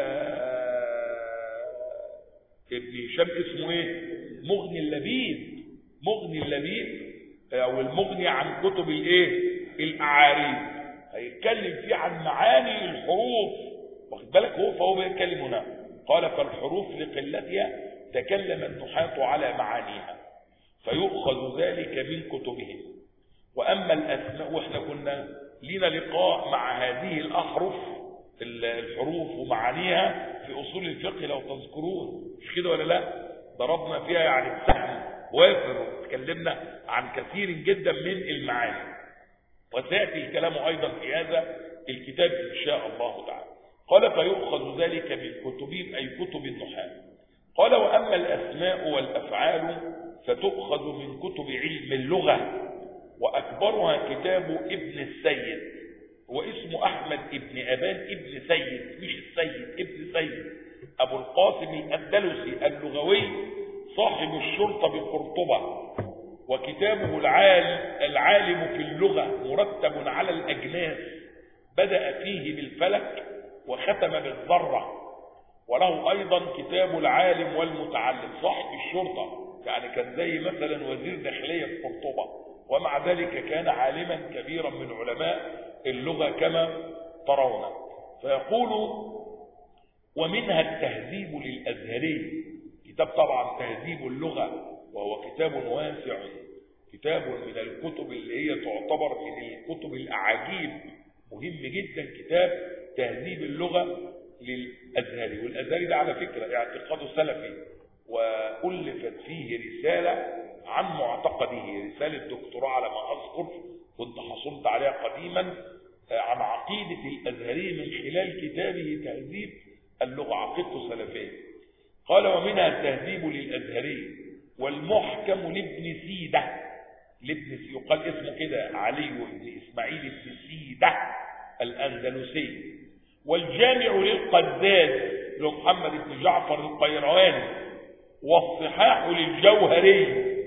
ابن هشام اسمه مغني اللبيب او المغني عن كتب الاعاريف. هيتكلم فيه عن معاني الحروف، واخد بالك؟ فهو بيتكلم هنا. قال فالحروف لقلتها تكلم النحاة على معانيها، فيؤخذ ذلك من كتبهم. واما الاسماء، واحنا كنا لنا لقاء مع هذه الاحرف الحروف ومعانيها في اصول الفقه لو تذكرون، مش كده ولا لا؟ ضربنا فيها يعني بسهم وافر وتكلمنا عن كثير جدا من المعاني، وسياتي الكلام ايضا في هذا الكتاب ان شاء الله تعالى. قال فيؤخذ ذلك من كتبهم أي كتب النحاة. قال وأما الأسماء والأفعال فتؤخذ من كتب علم اللغة، وأكبرها كتاب ابن السيد، واسمه أحمد ابن أبان ابن سيد، مش السيد، ابن سيد، أبو القاسم الأندلسي اللغوي صاحب الشرطة بقرطبة. وكتابه العالم في اللغة مرتب على الأجناس، بدأ فيه بالفلك وختم بالذرة. وله أيضا كتاب العالم والمتعلم صاحب الشرطة، يعني كان زي مثلا وزير داخلية في قرطبة، ومع ذلك كان عالما كبيرا من علماء اللغة كما ترون. فيقول ومنها التهذيب للأزهري، كتاب طبعا تهذيب اللغة، وهو كتاب واسع، كتاب من الكتب اللي هي تعتبر من الكتب الأعاجيب، مهم جدا كتاب تهذيب اللغة للأزهري. والأزهري ده على فكرة اعتقاده سلفي، وألفت فيه رسالة عن معتقده، رسالة دكتوراه على ما أذكر كنت حصلت عليها قديما عن عقيدة الأزهري من خلال كتابه تهذيب اللغة، عقيدته سلفية. قال ومنها التهذيب للأزهري والمحكم لابن سيدة، يقال اسمه كده علي بن إسماعيل بن سيدة الأندلسي، والجامع للقزاز لمحمد بن جعفر القيرواني، والصحاح للجوهري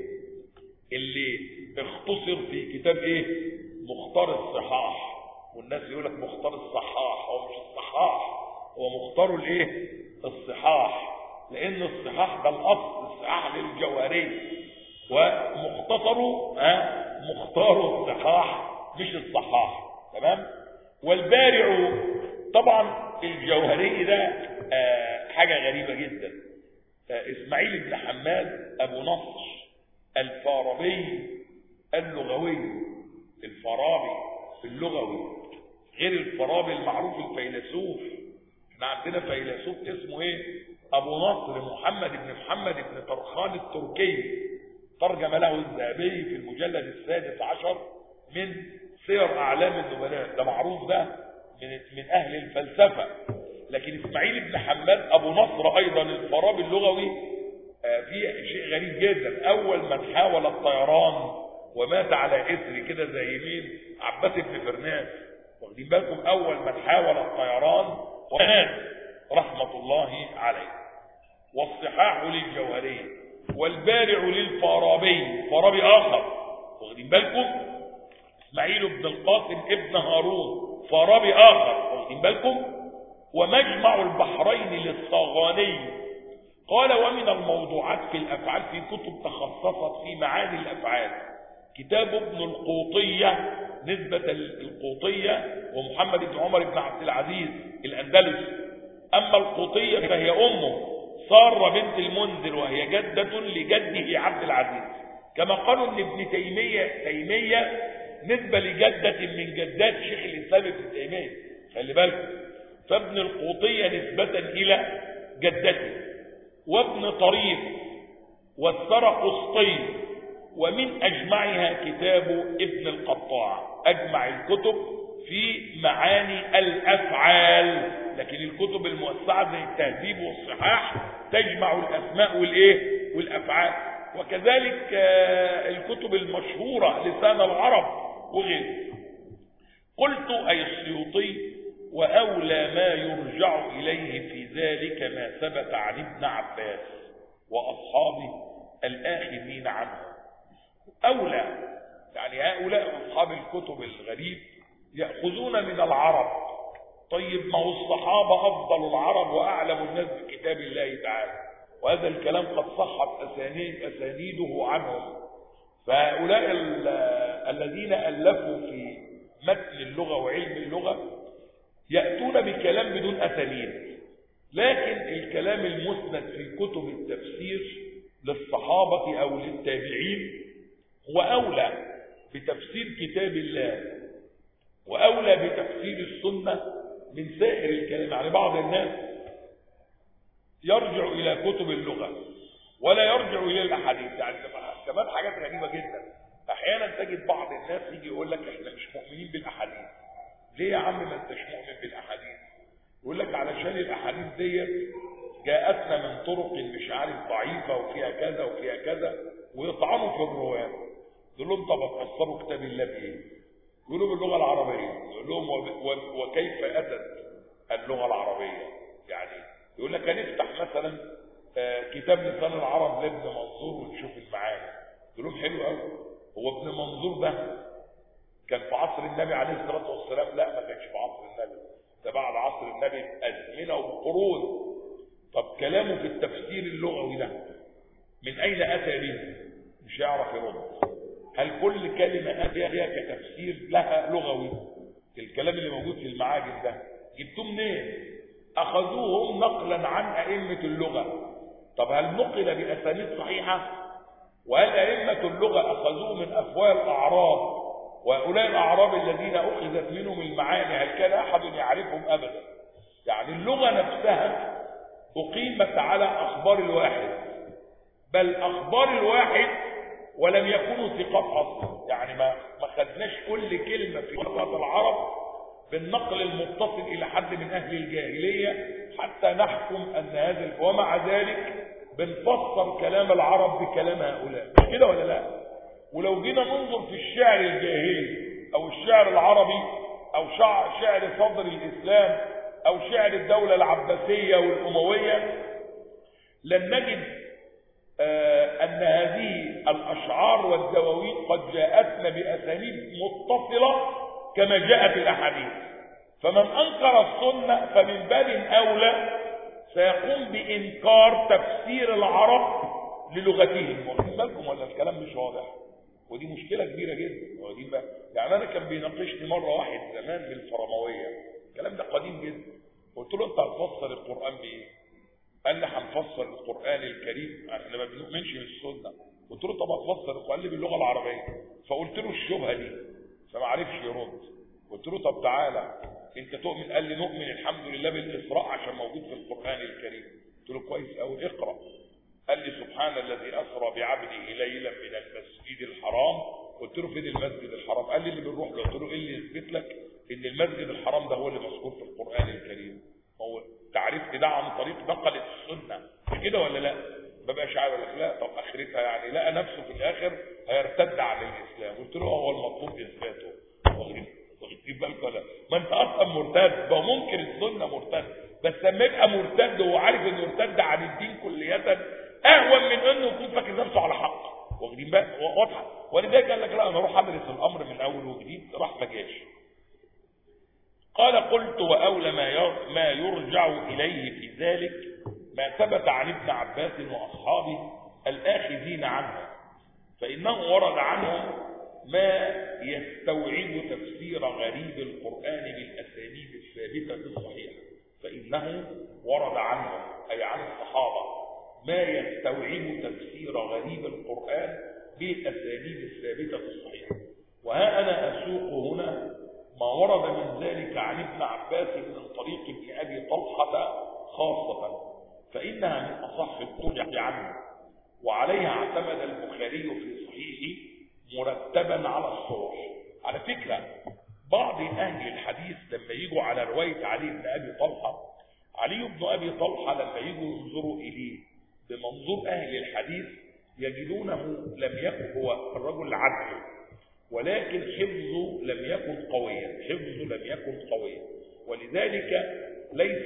اللي اختصر في كتاب ايه؟ مختار الصحاح. والناس يقول لك مختار الصحاح، هو مش الصحاح، هو مختار الايه؟ الصحاح، لان الصحاح ده الاصل، الصحاح للجوهري، ومختصره مختار الصحاح مش الصحاح. تمام. والبارع طبعا الجوهري ده حاجه غريبه جدا. اسماعيل بن حماد ابو نصر الفارابي اللغوي، الفارابي اللغوي غير الفارابي المعروف الفيلسوف. احنا عندنا فيلسوف اسمه ايه؟ ابو نصر محمد بن طرخان التركي، ترجم له الذهبي في المجلد السادس عشر من سير اعلام النبلاء، ده معروف، ده من اهل الفلسفه. لكن اسماعيل بن حماد ابو نصر ايضا الفارابي اللغوي فيه شيء غريب جدا. اول من حاول الطيران ومات على اثر كده زي مين؟ عباس بن فرناس، واخدين بالكم؟ اول من حاول الطيران ومات رحمه الله عليه. والصحاح للجوهري والبارع للفارابي، فارابي اخر، واخدين بالكم؟ اسماعيل بن القاسم ابن هارون، فارابي اخر، واخدين بالكم؟ ومجمع البحرين للصاغاني. قال ومن الموضوعات في الافعال في كتب تخصصت في معاني الافعال كتاب ابن القوطية، نسبة القوطية ومحمد بن عمر بن عبد العزيز الأندلسي. أما القوطية فهي أمه سارة بنت المنذر، وهي جدة لجده عبد العزيز، كما قالوا ان ابن تيمية نسبة لجدة من جدات شيخ الإسلام ابن تيمية، خلي بالك. فابن القوطية نسبة إلى جدته. وابن طريف والسرقسطي. ومن أجمعها كتاب ابن القطاع، أجمع الكتب في معاني الأفعال. لكن الكتب الموسعة زي التهذيب والصحاح تجمع الأسماء والأفعال. وكذلك الكتب المشهورة لسان العرب وغيره. قلت أي السيوطي وأولى ما يرجع إليه في ذلك ما ثبت عن ابن عباس وأصحابه الآخذين عنه. أولى يعني هؤلاء أصحاب الكتب الغريب يأخذون من العرب. طيب ما هو الصحابة أفضل العرب وأعلم الناس بكتاب الله تعالى، وهذا الكلام قد صحت أسانيده عنهم. فهؤلاء الذين ألفوا في متن اللغة وعلم اللغة يأتون بكلام بدون أسانيد، لكن الكلام المسند في كتب التفسير للصحابة أو للتابعين هو أولى بتفسير كتاب الله وأولى بتفسير السنة من سائر الكلام. يعني بعض الناس يرجع إلى كتب اللغة ولا يرجع إلى الأحاديث. يعني كمان حاجات غريبة جدا، أحيانا تجد بعض الناس يجي يقول لك إحنا مش مؤمنين بالأحاديث. ليه يا عم ما انتش مؤمن بالأحاديث؟ يقول لك علشان الأحاديث ديت جاءتنا من طرق مش عارف ضعيفة وفيها كذا وفيها كذا، ويطعنوا في الرواة. يقول لهم طب تفسروا كتاب الله بإيه؟ يقولوا باللغة العربية. يقول لهم وكيف أتت اللغة العربية؟ يعني يقول لك هنفتح مثلا كتاب لسان العرب لابن منظور ونشوف المعاني. يقول لهم حلو قوي، هو ابن منظور ده كان في عصر النبي عليه الصلاة والسلام؟ لا، ما كانش في عصر النبي، ده بعد عصر النبي بأزمنة وقرون. طب كلامه في التفسير اللغوي ده من أين أتى به؟ مش يعرف يرد. هل كل كلمة أتى بها كتفسير لها لغوي؟ الكلام اللي موجود في المعاجم ده جبتوه منين؟ أخذوهم نقلا عن أئمة اللغة. طب هل نقل بأسانيد صحيحة؟ وهل أئمة اللغة أخذوه من أفواه الأعراب؟ وهؤلاء الأعراب الذين أخذت منهم المعاني هل كان أحد يعرفهم أبدا؟ يعني اللغة نفسها أقيمت على أخبار الواحد، بل أخبار الواحد ولم يكونوا ثقات اصلا، يعني ما خدناش كل كلمه في لغه العرب بالنقل المتصل الى حد من اهل الجاهليه حتى نحكم ان هذا، ومع ذلك بنفسر كلام العرب بكلام هؤلاء، مش كده ولا لا؟ ولو جينا ننظر في الشعر الجاهلي او الشعر العربي او شعر صدر الاسلام او شعر الدوله العباسيه والامويه، لن نجد أن هذه الأشعار والدواوين قد جاءتنا بأساليب متصلة كما جاءت الأحاديث. فمن أنكر السنة فمن باب أولى سيقوم بإنكار تفسير العرب للغتهم. واخدين بالكم ولا الكلام مش واضح؟ ودي مشكلة كبيرة جدا. واخدين بالكم؟ يعني أنا كان بيناقشني مرة واحد زمان بالفرموية، الكلام ده قديم جدا، قلت له أنت هتفسر القرآن بإيه؟ قال لي هنفسر القرآن الكريم، احنا ما بنؤمنش بالسنة. قلت له طب هتفسر القرآن لي باللغة العربية؟ فقلت له الشبهة دي، فما عرفش يرد. قلت له طب تعالى انت تؤمن؟ قال لي نؤمن الحمد لله بالإسراء عشان موجود في القرآن الكريم. قلت له كويس قوي، اقرأ. قال لي سبحان الذي أسرى بعبده ليلا من المسجد الحرام. قلت له فين المسجد الحرام؟ قال لي اللي بنروح له. قلت له ايه اللي يثبت لك ان المسجد الحرام ده هو اللي مذكور في القرآن الكريم؟ هو تعرفت ده عن طريق نقلة السنة، مش كده ولا لا؟ ما بقاش عارف لا طب اخرتها يعني لقى نفسه في الاخر هيرتد عن الاسلام. قلت له هو المطلوب اثباته. واخدين بالك ولا؟ ما انت اصلا مرتد، ما ممكن السنه مرتد، بس لما يبقى مرتد وهو عارف انه ارتد عن الدين كلية اهون من انه يكون فاكر نفسه على حق. واخدين بالك؟ واضحه. ولذلك قال لك لا انا اروح ادرس الامر من اول وجديد، راح ما جاش. قال قلت وأولى ما يرجع إليه في ذلك ما ثبت عن ابن عباس وأصحابه الآخذين عنه، فإنه ورد عنهم ما يستوعب تفسير غريب القرآن بالأسانيد الثابتة الصحيحة. فإنه ورد عنهم أي عن الصحابة ما يستوعب تفسير غريب القرآن بالأسانيد الثابتة الصحيحة. وها أنا أسوق هنا ما ورد من ذلك عن ابن عباس من طريق ابن أبي طلحة خاصة، فإنها من أصح الطرق عنه، وعليها اعتمد البخاري في صحيحه مرتبا على الصور. على فكرة بعض أهل الحديث لما يجوا على رواية علي بن أبي طلحة، علي بن أبي طلحة لما يجوا ينظروا إليه بمنظور أهل الحديث يجدونه لم يكن هو الرجل العدل، ولكن حفظه لم يكن قويا، ولذلك ليس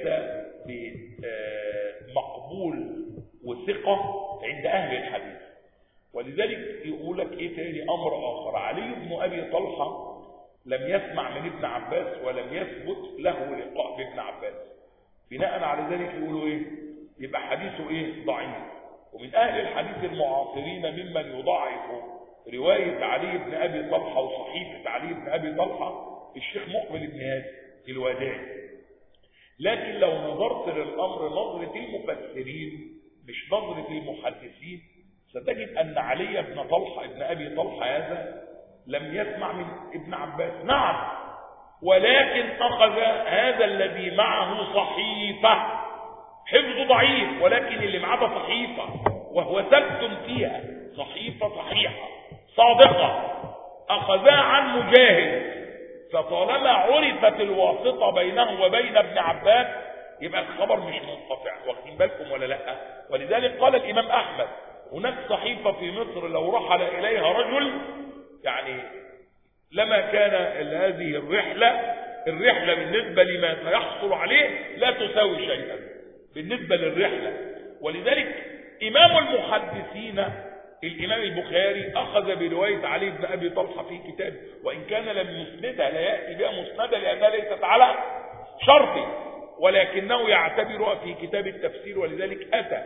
بمقبول وثقة عند أهل الحديث. ولذلك يقول لك إيه تاني أمر آخر، علي بن أبي طلحة لم يسمع من ابن عباس ولم يثبت له لقاء بابن عباس، بناء على ذلك يقولوا إيه؟ يبقى حديثه إيه؟ ضعيف. ومن أهل الحديث المعاصرين ممن يضعف رواية علي بن أبي طلحة وصحيفة علي بن أبي طلحة الشيخ مقبل بن هادي الوداعي. لكن لو نظرت للأمر نظرة المفسرين مش نظرة المحدثين ستجد أن علي بن طلحة ابن أبي طلحة هذا لم يسمع من ابن عباس، نعم، ولكن أخذ هذا الذي معه صحيفة، حفظه ضعيف ولكن اللي معاه صحيفة وهو ثبت فيها، صحيفة صحيحة صادقة، أخذها عن مجاهد. فطالما عرفت الواسطة بينه وبين ابن عباس يبقى الخبر مش منقطع. واخدين بالكم ولا لا؟ ولذلك قال الإمام أحمد هناك صحيفة في مصر لو رحل إليها رجل يعني لما كان هذه الرحلة بالنسبة لما سيحصل عليه لا تساوي شيئا بالنسبة للرحلة. ولذلك إمام المحدثين الإمام البخاري أخذ برواية علي بن أبي طلحة في كتاب، وإن كان لم يسندها لا يأتي بها مسندة لأنها ليست على شرطه، ولكنه يعتبرها في كتاب التفسير. ولذلك أتى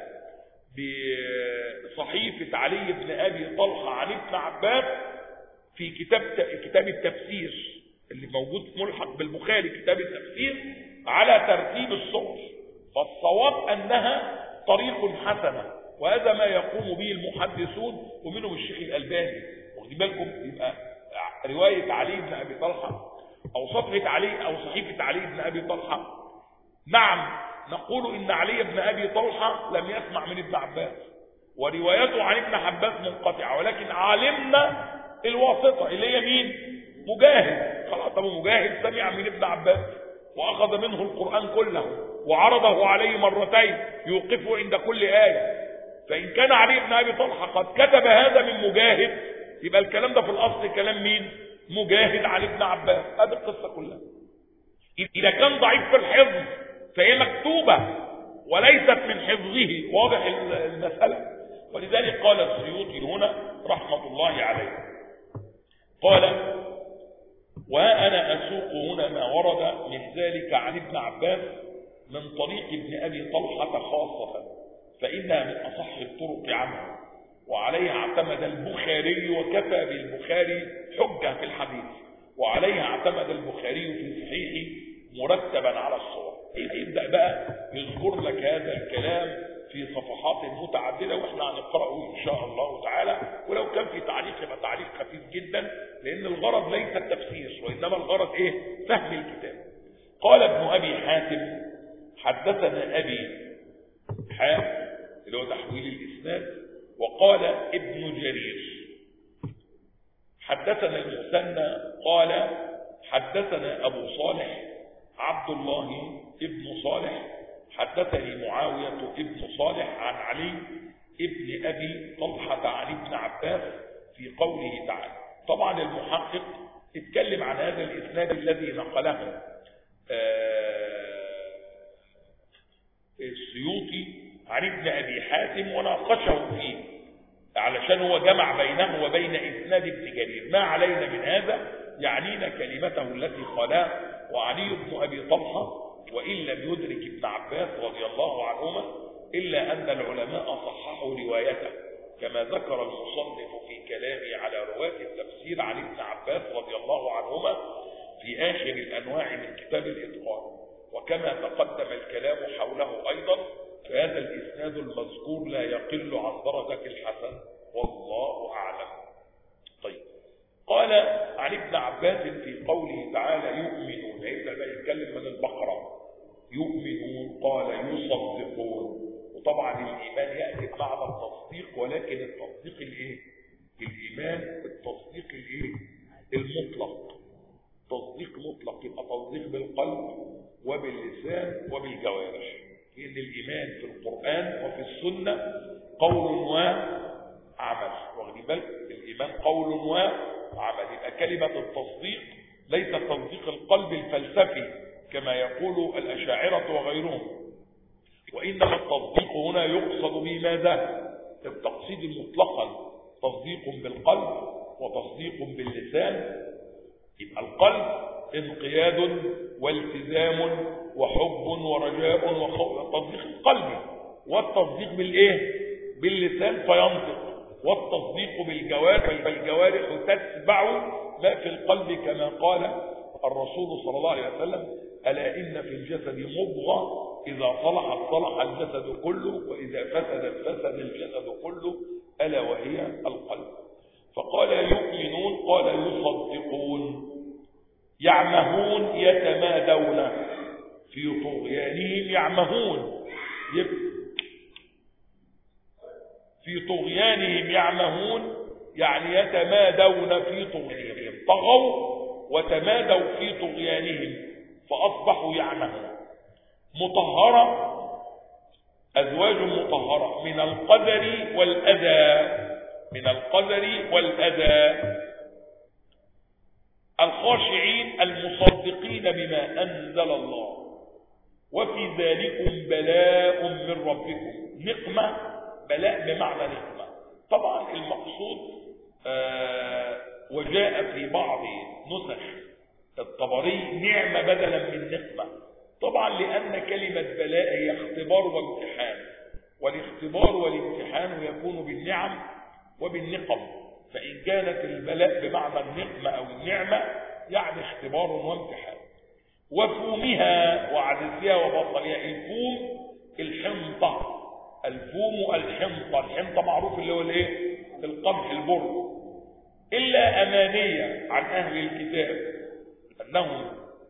بصحيفة علي بن أبي طلحة عن ابن عباس في كتاب التفسير اللي موجود ملحق بالبخاري، كتاب التفسير على ترتيب الصور. فالصواب أنها طريق حسنة، وهذا ما يقوم به المحدثون ومنهم الشيخ الألباني. واخدين بالكم؟ يبقى رواية علي بن أبي طلحة أو صفحة علي أو صحيفة علي بن أبي طلحة، نعم نقول إن علي بن أبي طلحة لم يسمع من ابن عباس، وروايته عن ابن عباس منقطعة، ولكن علمنا الواسطة اللي هي مين؟ مجاهد. خلاص ابو مجاهد سمع من ابن عباس واخذ منه القرآن كله وعرضه عليه مرتين يوقفه عند كل آية. فإن كان علي بن أبي طلحة قد كتب هذا من مجاهد، يبقى الكلام ده في الأصل كلام مين؟ مجاهد علي بن عباس. هذه القصة كلها. إذا كان ضعيف في الحفظ فهي مكتوبة وليست من حفظه. واضح المسألة. ولذلك قال السيوطي هنا رحمة الله عليه، قال: وأنا أسوق هنا ما ورد من ذلك عن ابن عباس من طريق ابن أبي طلحة خاصة، فإنها من أصح الطرق عنه، وعليها اعتمد البخاري، وكفى بالبخاري حجة في الحديث، وعليها اعتمد البخاري في صحيحه مرتبا على الصور. يبدأ بقى يذكر لك هذا الكلام في صفحات متعددة، واحنا هنقرأه إن شاء الله تعالى. ولو كان في تعليق يبقى تعليق خفيف جدا، لأن الغرض ليس التفسير، وإنما الغرض إيه؟ فهم الكتاب. قال ابن أبي حاتم: حدثنا أبي حاتم اللي هو تحويل الإسناد. وقال ابن جرير: حدثنا المثنى قال: حدثنا أبو صالح عبد الله ابن صالح حدثني معاوية ابن صالح عن علي ابن أبي طلحة عن ابن عباس في قوله تعالى. طبعا المحقق اتكلم عن هذا الإسناد الذي نقله السيوطي عن ابن أبي حاتم وناقشه فيه، علشان هو جمع بينه وبين إسناد ابن جرير. ما علينا من هذا، يعنينا كلمته التي قالها: وعلي بن أبي طلحة وإن لم يدرك ابن عباس رضي الله عنهما، إلا أن العلماء صححوا روايته، كما ذكر المصنف في كلامه على رواة التفسير عن ابن عباس رضي الله عنهما في آخر الأنواع من كتاب الإتقان. وكما تقدم الكلام حوله أيضا، فهذا الإسناد المذكور لا يقل عن درجة الحسن، والله أعلم. طيب، قال عن ابن عباس في قوله تعالى: يؤمنون، يبدأ بقى يتكلم من البقرة. يؤمنون، قال يصدقون. وطبعا الإيمان يأتي بمعنى التصديق، ولكن التصديق الإيه؟ الإيمان التصديق الإيه؟ المطلق. تصديق مطلق، يبقى تصديق بالقلب وباللسان وبالجوارح. لأن الإيمان في القرآن وفي السنة قول وعمل. واخدين بالك؟ الإيمان قول وعمل. يبقى كلمة التصديق ليس تصديق القلب الفلسفي كما يقول الأشاعرة وغيرهم، وإنما التصديق هنا يقصد به ماذا؟ التقصيد المطلقا، تصديق بالقلب وتصديق باللسان. يبقى القلب انقياد والتزام وحب ورجاء وخوف، تصديق القلب. والتصديق بالايه؟ باللسان فينطق، والتصديق بالجوارح، فالجوارح تتبع ما في القلب، كما قال الرسول صلى الله عليه وسلم: ألا إن في الجسد مضغة إذا صلحت صلح الجسد كله، وإذا فسدت فسد الجسد كله، ألا وهي القلب. فقال يؤمنون، قال يصدقون. يعمهون، يتمادون في طغيانهم. يعمهون، في طغيانهم يعمهون، يعني يتمادون في طغيانهم. طغوا وتمادوا في طغيانهم فأصبحوا يعمهون. مطهرة، أزواج مطهرة من القدر والأذى، من القدر والأذى. الخاشعين المصدقين بما أنزل الله، وفي ذلكم بلاء من ربكم. نقمة، بلاء بمعنى نقمة. طبعا المقصود وجاء في بعض نسخ الطبري نعمة بدلا من نقمة. طبعا لأن كلمة بلاء هي اختبار وامتحان، والاختبار والامتحان يكون بالنعم وبالنقم. فإن كانت البلاء بمعنى النقمة أو النعمة يعني اختبار وامتحان. وفومها وعدسها وبصلها. الفوم الحنطة، الفوم الحنطة. الحنطة معروف اللي هو الايه؟ القمح، البر. إلا أمانية عن أهل الكتاب أنهم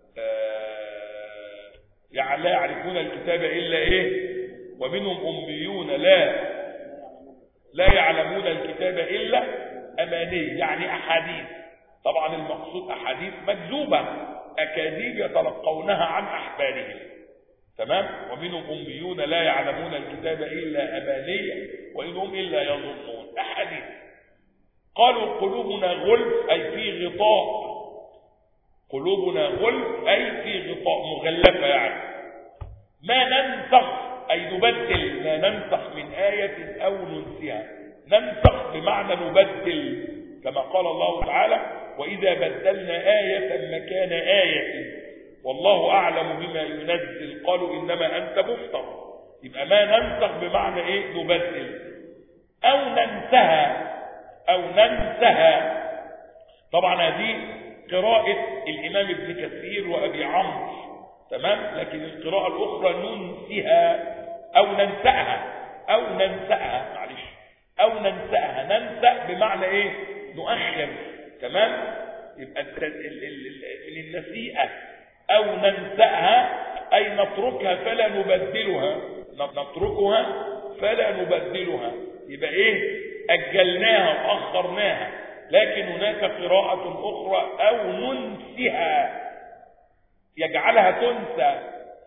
يعني لا يعرفون الكتاب إلا إيه؟ ومنهم أميون لا لا يعلمون الكتاب إلا أماني، يعني أحاديث. طبعا المقصود أحاديث مكذوبة، أكاذيب يتلقونها عن أحبارهم. تمام. ومنهم أميون لا يعلمون الكتاب إلا أماني وإن هم إلا يظنون. أحاديث. قالوا قلوبنا غلف أي في غطاء، قلوبنا غلف أي في غطاء، مغلفة يعني. ما ننسخ أي نبدل، ما ننسخ من آية أو ننسها. ننسخ بمعنى نبدل، كما قال الله تعالى وإذا بدلنا آية مكان آية والله أعلم بما ينزل قالوا إنما أنت مفتر. يبقى ما ننسخ بمعنى إيه؟ نبدل. أو ننسها، أو ننسها. طبعا هذه قراءة الإمام ابن كثير وأبي عمرو، تمام. لكن القراءة الأخرى ننسها أو ننسأها، أو ننسأها، معلش، أو ننسأها. ننسأ بمعنى إيه؟ نؤخر، تمام. يبقى النسيئة أو ننسأها أي نتركها فلا نبدلها، نتركها فلا نبدلها. يبقى إيه؟ أجلناها وأخرناها. لكن هناك قراءة أخرى أو ننسها، يجعلها تنسى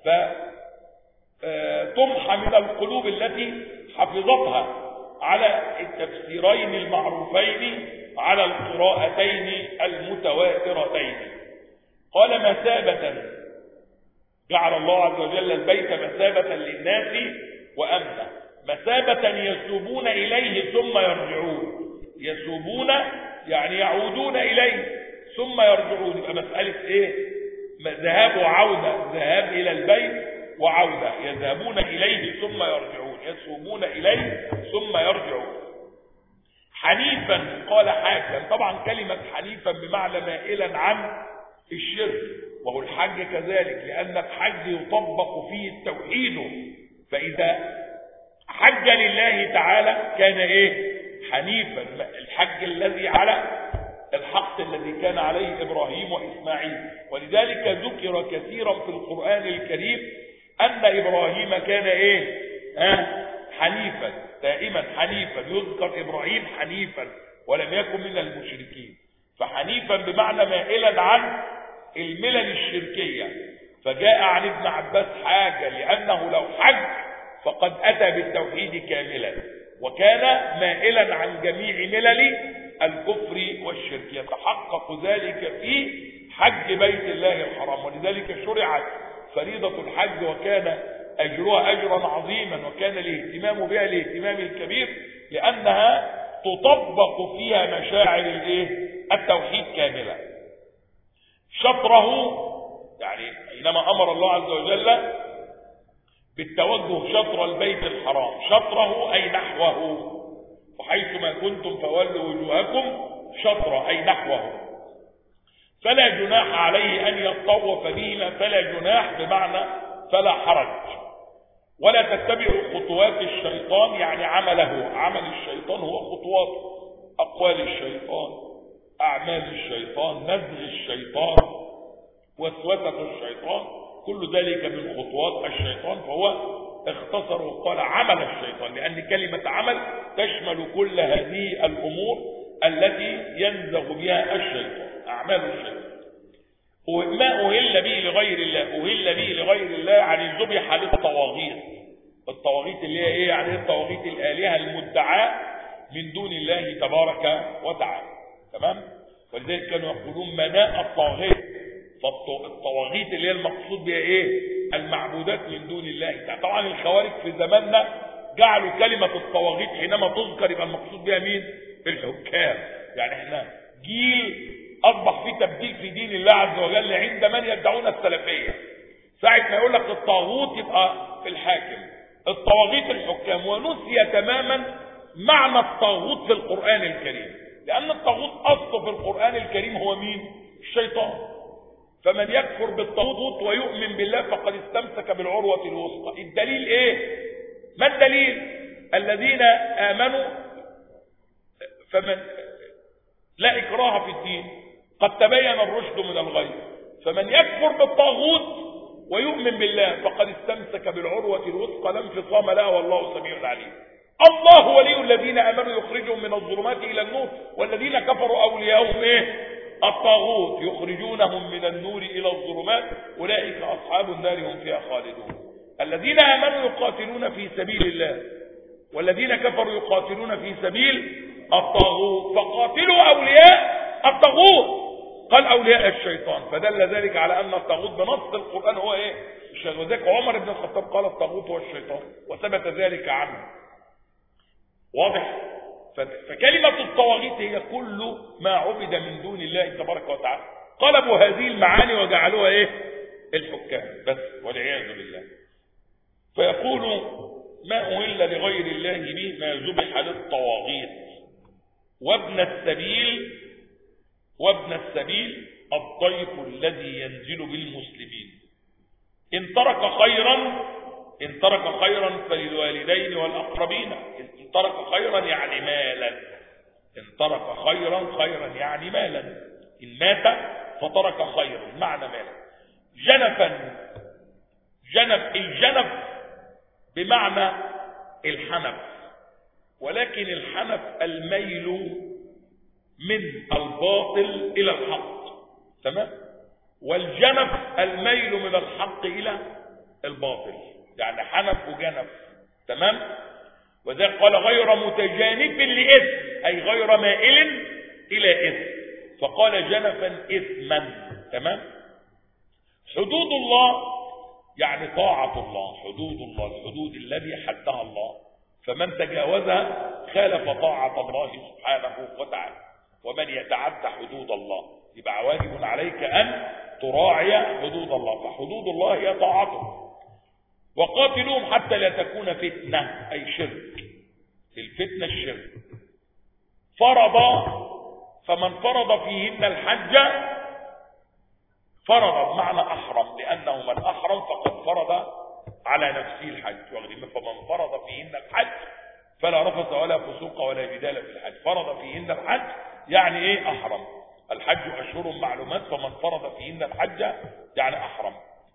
فتمحى من القلوب التي حفظتها، على التفسيرين المعروفين، على القراءتين المتواترتين. قال مثابة، جعل الله عز وجل البيت مثابة للناس وأمنا. مثابة يسوبون إليه ثم يرجعون، يسوبون يعني يعودون إليه ثم يرجعون. يبقى مسألة إيه؟ ذهاب وعودة، ذهاب إلى البيت وعودة، يذهبون إليه ثم يرجعون، يسوبون إليه ثم يرجعون. حنيفا قال حاجا. طبعا كلمة حنيفا بمعنى مائلا عن الشرك، وهو الحج كذلك، لأن الحج يطبق فيه التوحيد. فإذا حج لله تعالى كان إيه؟ حنيفا. الحج الذي على الحق الذي كان عليه إبراهيم وإسماعيل. ولذلك ذكر كثيرا في القرآن الكريم أن إبراهيم كان إيه؟ حنيفا، دائما حنيفا. يذكر إبراهيم حنيفا ولم يكن من المشركين. فحنيفا بمعنى مائلا عن الملل الشركية. فجاء عن ابن عباس حاجة، لأنه لو حج فقد أتى بالتوحيد كاملا، وكان مائلا عن جميع ملل الكفر والشرك. يتحقق ذلك في حج بيت الله الحرام. ولذلك شرعت فريضة الحج، وكان أجرها أجرا عظيما، وكان الاهتمام بها الاهتمام الكبير، لأنها تطبق فيها مشاعر التوحيد كاملة. شطره يعني حينما أمر الله عز وجل بالتوجه شطر البيت الحرام، شطره أي نحوه، وحيث ما كنتم فولوا وجوهكم شطره أي نحوه. فلا جناح عليه أن يطوف بهما، فلا جناح بمعنى فلا حرج. ولا تتبعوا خطوات الشيطان، يعني عمله، عمل الشيطان هو خطوات، أقوال الشيطان، أعمال الشيطان، نزغ الشيطان، وسوسة الشيطان، كل ذلك من خطوات الشيطان. فهو اختصر وقال عمل الشيطان، لأن كلمة عمل تشمل كل هذه الأمور التي ينزغ بها الشيطان، أعمال الشيطان. وما أهل به لغير الله، أهل به لغير الله يعني ذبح للطواغيت. الطواغيت اللي هي إيه؟ يعني الطواغيت الآلهة المدعاة من دون الله تبارك وتعالى، تمام. ولذلك كانوا يقولون مناء الطاغيت. فالطواغيت اللي هي المقصود بها إيه؟ المعبودات من دون الله. طبعا الخوارج في زماننا جعلوا كلمة الطواغيت حينما تذكر يبقى المقصود بها مين؟ الحكام. يعني احنا جيل أصبح في تبديل في دين الله عز وجل عند من يدعون السلفية. ساعة ما يقول لك الطاغوت يبقى في الحاكم، الطواغيت الحكام، ونسي تماما معنى الطاغوت في القرآن الكريم، لأن الطاغوت أصله في القرآن الكريم هو مين؟ الشيطان. فمن يكفر بالطاغوت ويؤمن بالله فقد استمسك بالعروة الوثقى. الدليل ايه؟ ما الدليل؟ الذين آمنوا فمن لا إكراه في الدين قد تبين الرشد من الغي، فمن يكفر بالطاغوت ويؤمن بالله فقد استمسك بالعروة الوثقى لا انفصام لها والله سميع عليم. الله ولي الذين امنوا يخرجهم من الظلمات الى النور والذين كفروا اولياءهم ايه؟ الطاغوت يخرجونهم من النور الى الظلمات اولئك اصحاب النار هم فيها خالدون. الذين امنوا يقاتلون في سبيل الله والذين كفروا يقاتلون في سبيل الطاغوت فقاتلوا اولياء الطاغوت. قال اولياء الشيطان، فدل ذلك على ان الطاغوت بنص القران هو ايه؟ الشيطان. وذلك عمر بن الخطاب قال الطاغوت هو الشيطان وثبت ذلك عنه. واضح؟ فكلمه الطواغيت هي كل ما عبد من دون الله تبارك وتعالى. قلبوا هذه المعاني وجعلوها ايه؟ الحكام بس، والعياذ بالله. فيقول ما أهل لغير الله به ما ذبح للطواغيت وابن السبيل الضيف الذي ينزل بالمسلمين إن ترك خيرا فللوالدين والأقربين. إن ترك خيرا يعني مالا. إن ترك خيرا يعني مالا. إن مات فترك خيرا معنى مالا. الجنف بمعنى الحنف، ولكن الحنف الميل من الباطل إلى الحق، تمام؟ والجنف الميل من الحق إلى الباطل، يعني حنف وجنف، تمام؟ وذلك قال غير متجانف لإثم، أي غير مائل إلى إثم، فقال جنفا إثما، تمام؟ حدود الله يعني طاعة الله، حدود الله الحدود الذي حدها الله، فمن تجاوزها خالف طاعة الله سبحانه وتعالى. ومن يتعدى حدود الله يبقى واجب عليك أن تراعي حدود الله، فحدود الله هي طاعته. وقاتلوهم حتى لا تكون فتنة، أي شرك. الفتنة الشرك. فمن فرض فيهن الحج، فرض بمعنى أحرم، لأنه من أحرم فقد فرض على نفسه الحج. فمن فرض فيهن الحج فلا رفث ولا فسوق ولا جدال في الحج. فرض فيهن الحج يعني إيه؟ أحرم. الحج أشهر معلومات، فمن فرض فيهن الحج يعني أحرم.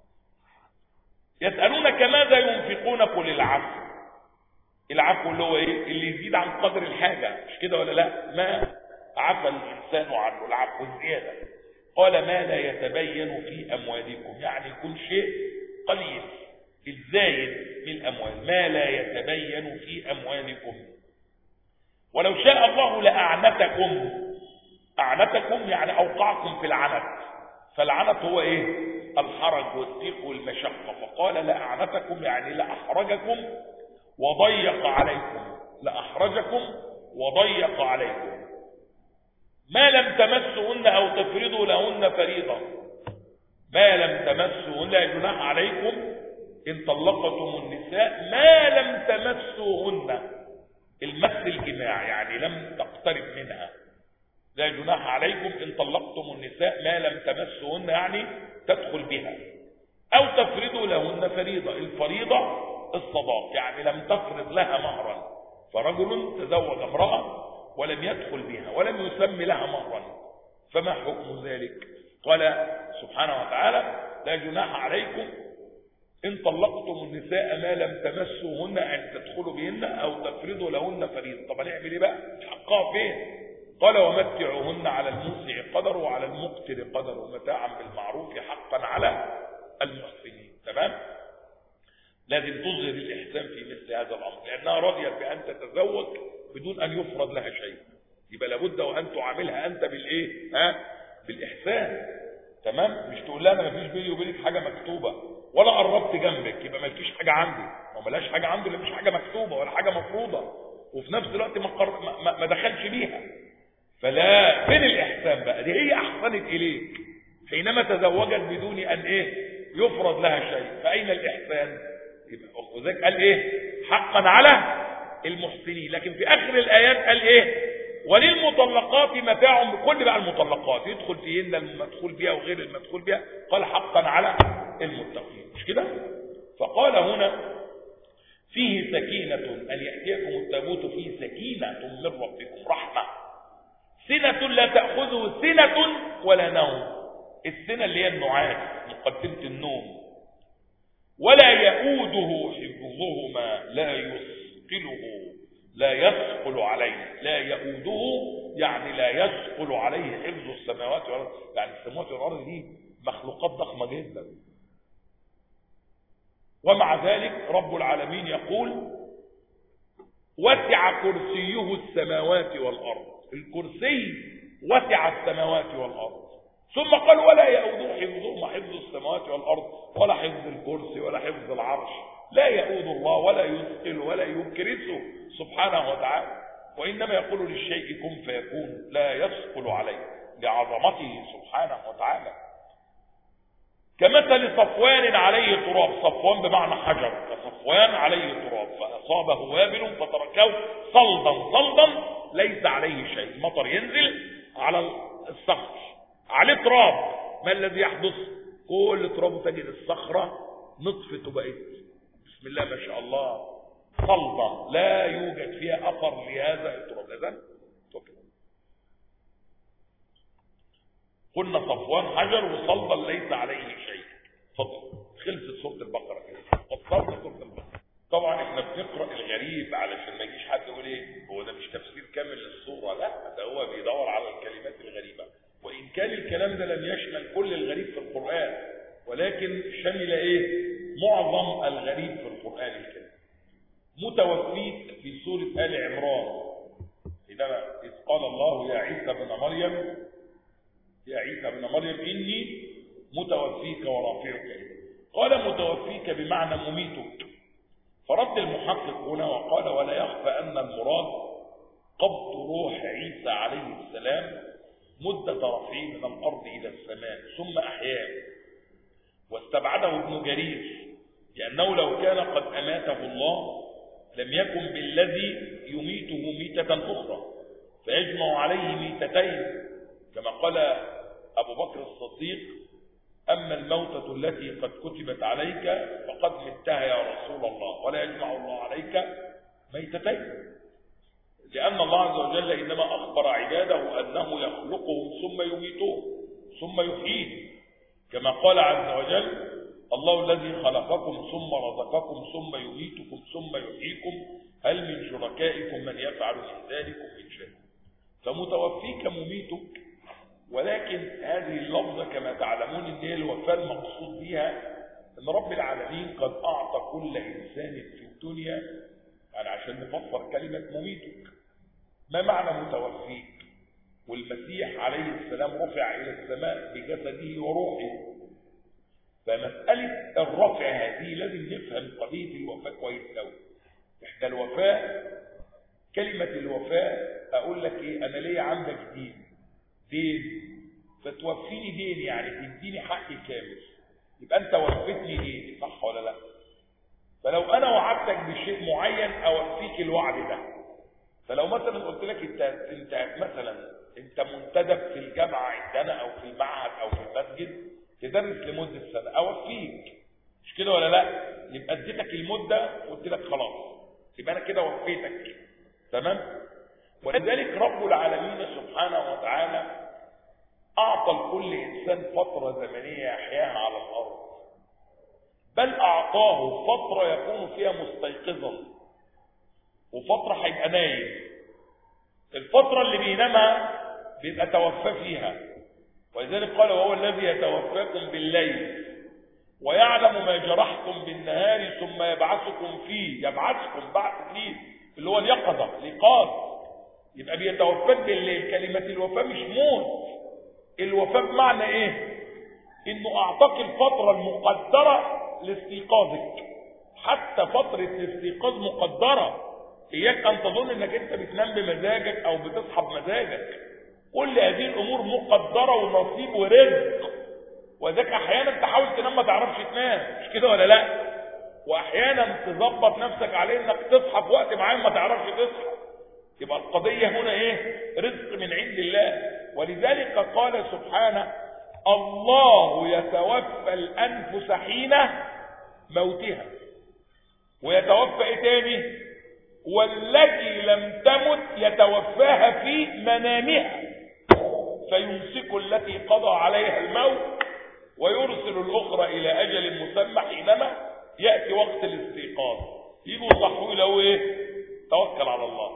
يسألونك ماذا ينفقون؟ قل العفو. العفو اللي هو إيه؟ اللي يزيد عن قدر الحاجة، مش كده ولا لا؟ ما عفى الإنسان عنه، العفو الزيادة. قال ما لا يتبين في أموالكم، يعني كل شيء قليل، الزايد من الأموال، ما لا يتبين في أموالكم. ولو شاء الله لأعنتكم. أعنتكم يعني أوقعكم في العنت، فالعنت هو إيه؟ الحرج والضيق والمشقة. فقال لأعنتكم يعني لأحرجكم وضيق عليكم، لأحرجكم وضيق عليكم. ما لم تمسهن أو تفرضوا لهن فريضة. ما لم تمسهن، لا جناح عليكم إن طلقتم النساء ما لم تمسوهن. المس الجماع يعني لم تقترب منها. لا جناح عليكم إن طلقتم النساء ما لم تمسوهن، يعني تدخل بها. أو تفرضوا لهن فريضة. الفريضة الصداق، يعني لم تفرض لها مهرا. فرجل تزوج امرأة ولم يدخل بها ولم يسمي لها مهرا، فما حكم ذلك؟ قال سبحانه وتعالى لا جناح عليكم إن طلقتم النساء ما لم تمسوهن أن تدخلوا بهن أو تفرضوا لهن فريضة. طب نعمل ايه بقى؟ حقها فين؟ قال ومتعوهن على الموسع قدر وعلى المقتر قدر ومتاعا بالمعروف حقا على المحسنين. تمام؟ لازم تظهر الإحسان في مثل هذا الأمر، لأنها راضية بأن تتزوج بدون أن يفرض لها شيء، يبقى لابد وأن تعاملها أنت بالإيه؟ بالإحسان. تمام؟ مش تقول لها أنا مفيش بيني وبينك حاجة مكتوبة ولا قربت جنبك يبقى مالكيش حاجة عندي، وملاش حاجة عنده اللي مش حاجة مكتوبة ولا حاجة مفروضة، وفي نفس الوقت ما دخلش بيها. فلا، فين الإحسان بقى؟ دي هي أحسنت إليك حينما تزوجت بدون أن يفرض لها شيء، فأين الإحسان؟ وذلك قال حقا على المحسنين. لكن في آخر الآيات قال وللمطلقات متاع، بكل بقى المطلقات يدخل فيهن المدخول بها وغير المدخول بها، قال حقا على المتقين، مش كده؟ فقال هنا فيه سكينة، أن يأتيكم التابوت فيه سكينة من ربكم رحمة، سنة لا تأخذه سنة ولا نوم. السنة اللي هي النعاس، مقدمة النوم. ولا يؤوده حفظهما، لا يثقله لا يثقل عليه، لا يؤوده يعني لا يثقل عليه حفظ السماوات والارض. يعني السماوات والارض دي مخلوقات ضخمه جدا، ومع ذلك رب العالمين يقول وسع كرسيه السماوات والارض. الكرسي وسع السماوات والارض، ثم قال ولا يؤوده حفظهما، حفظ السماوات والارض ولا حفظ الكرسي ولا حفظ العرش، لا يؤود الله ولا يثقل ولا يكرسه سبحانه وتعالى، وانما يقول للشيء كن فيكون، لا يثقل عليه لعظمته سبحانه وتعالى. كمثل صفوان عليه تراب، صفوان بمعنى حجر، كصفوان عليه تراب فاصابه وابل فتركه صلدا صلدا ليس عليه شيء. مطر ينزل على الصخر عليه تراب، ما الذي يحدث؟ كل تراب تجد الصخره نطفت وبقت بسم الله ما شاء الله صلبه، لا يوجد فيها اثر لهذا التراب. اذن قلنا صفوان حجر وصلبا ليس عليه شيء. اتفضل. خلصت سوره البقره كده، وصلت سوره البقره. طبعا احنا بنقرا الغريب علشان ما يجيش حد يقول ايه هو ده مش تفسير كامل للسوره، لا ده هو بيدور على الكلمات الغريبه، وان كان الكلام ده لم يشمل كل الغريب في القران، ولكن شمل ايه؟ معظم الغريب في القران الكريم. متوفيك في سوره ال عمران، إذ قال الله يا عيسى ابن مريم، يا عيسى ابن مريم إني متوفيك ورافعك إلي. قال متوفيك بمعنى مميتك، فرد المحقق هنا وقال ولا يخفى أن المراد قبض روح عيسى عليه السلام مدة رفعه من الأرض إلى السماء ثم أحياه. واستبعده ابن جرير لأنه لو كان قد أماته الله لم يكن بالذي يميته ميتة أخرى فيجمع عليه ميتتين، كما قال أبو بكر الصديق أما الموتة التي قد كتبت عليك فقد متها يا رسول الله، ولا يجمع الله عليك ميتتين، لأن الله عز وجل إنما أخبر عباده أنه يخلقهم ثم يميتهم ثم يحييهم، كما قال عز وجل الله الذي خلقكم ثم رزقكم ثم يميتكم ثم يحييكم هل من شركائكم من يفعل من ذلكم من شيء. فمتوفيك مميتك، ولكن هذه اللفظة كما تعلمون ان هي الوفاة المقصود بها ان رب العالمين قد اعطى كل انسان في الدنيا، يعني عشان نفسر كلمة مميتك ما معنى متوفيك؟ والمسيح عليه السلام رفع الى السماء بجسده وروحه، فمسألة الرفع هذه لازم نفهم قضية الوفاة كويس قوي. احنا الوفاة كلمة الوفاة اقول لك ايه، انا ليه عندك دين فتوفيني دين، يعني تديني حقي كامل، يبقى انت وفيتني دين، صح ولا لا؟ فلو انا وعدتك بشيء معين اوفيك الوعد ده. فلو مثلا قلت لك انت مثلا انت منتدب في الجامعه عندنا او في المعهد او في المسجد تدرس لمده سنه، اوفيك، مش كده ولا لا؟ يبقى اديتك المده وقلت لك خلاص يبقى انا كده وفيتك، تمام؟ ولذلك رب العالمين سبحانه وتعالى أعطى لكل إنسان فترة زمنية يحياها على الأرض، بل أعطاه فترة يكون فيها مستيقظا وفترة هيبقى نايم. الفترة اللي بينامها بيبقى توفى فيها، ولذلك قال وهو الذي يتوفاكم بالليل ويعلم ما جرحتم بالنهار ثم يبعثكم فيه. يبعثكم بعث فيه اللي هو اليقظة، الإيقاظ، يبقى بيتوفاك بالليل. كلمة الوفاة مش موت، الوفاة بمعنى ايه؟ انه اعطاك الفترة المقدرة لاستيقاظك، حتى فترة الاستيقاظ مقدرة. اياك ان تظن انك انت بتنام بمزاجك او بتصحى بمزاجك، كل هذه الامور مقدرة ونصيب ورزق، وذاك احيانا تحاول تنام ما تعرفش تنام، مش كده ولا لا؟ واحيانا تظبط نفسك عليه انك تصحى في وقت معين ما تعرفش تصحى، يبقى القضية هنا ايه؟ رزق من عند الله. ولذلك قال سبحانه الله يتوفى الأنفس حين موتها، ويتوفى ايه تاني؟ والتي لم تمت يتوفاها في منامها فيمسك التي قضى عليها الموت ويرسل الأخرى إلى أجل مسمى حينما يأتي وقت الاستيقاظ. يجوا يصحوا له ايه؟ توكل على الله.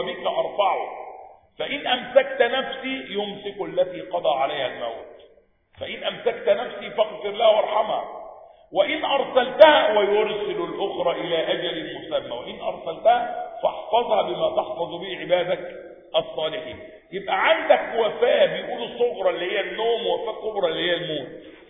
وبك أرفعه، فإن أمسكت نفسي يمسك التي قضى عليها الموت، فإن أمسكت نفسي فاغفر لها وارحمها، وإن أرسلتها ويرسل الأخرى إلى أجل مسمى، وإن أرسلتها فاحفظها بما تحفظ به عبادك الصالحين. يبقى عندك وفاة بيقولوا صغرى اللي هي النوم، ووفاة كبرى اللي هي الموت.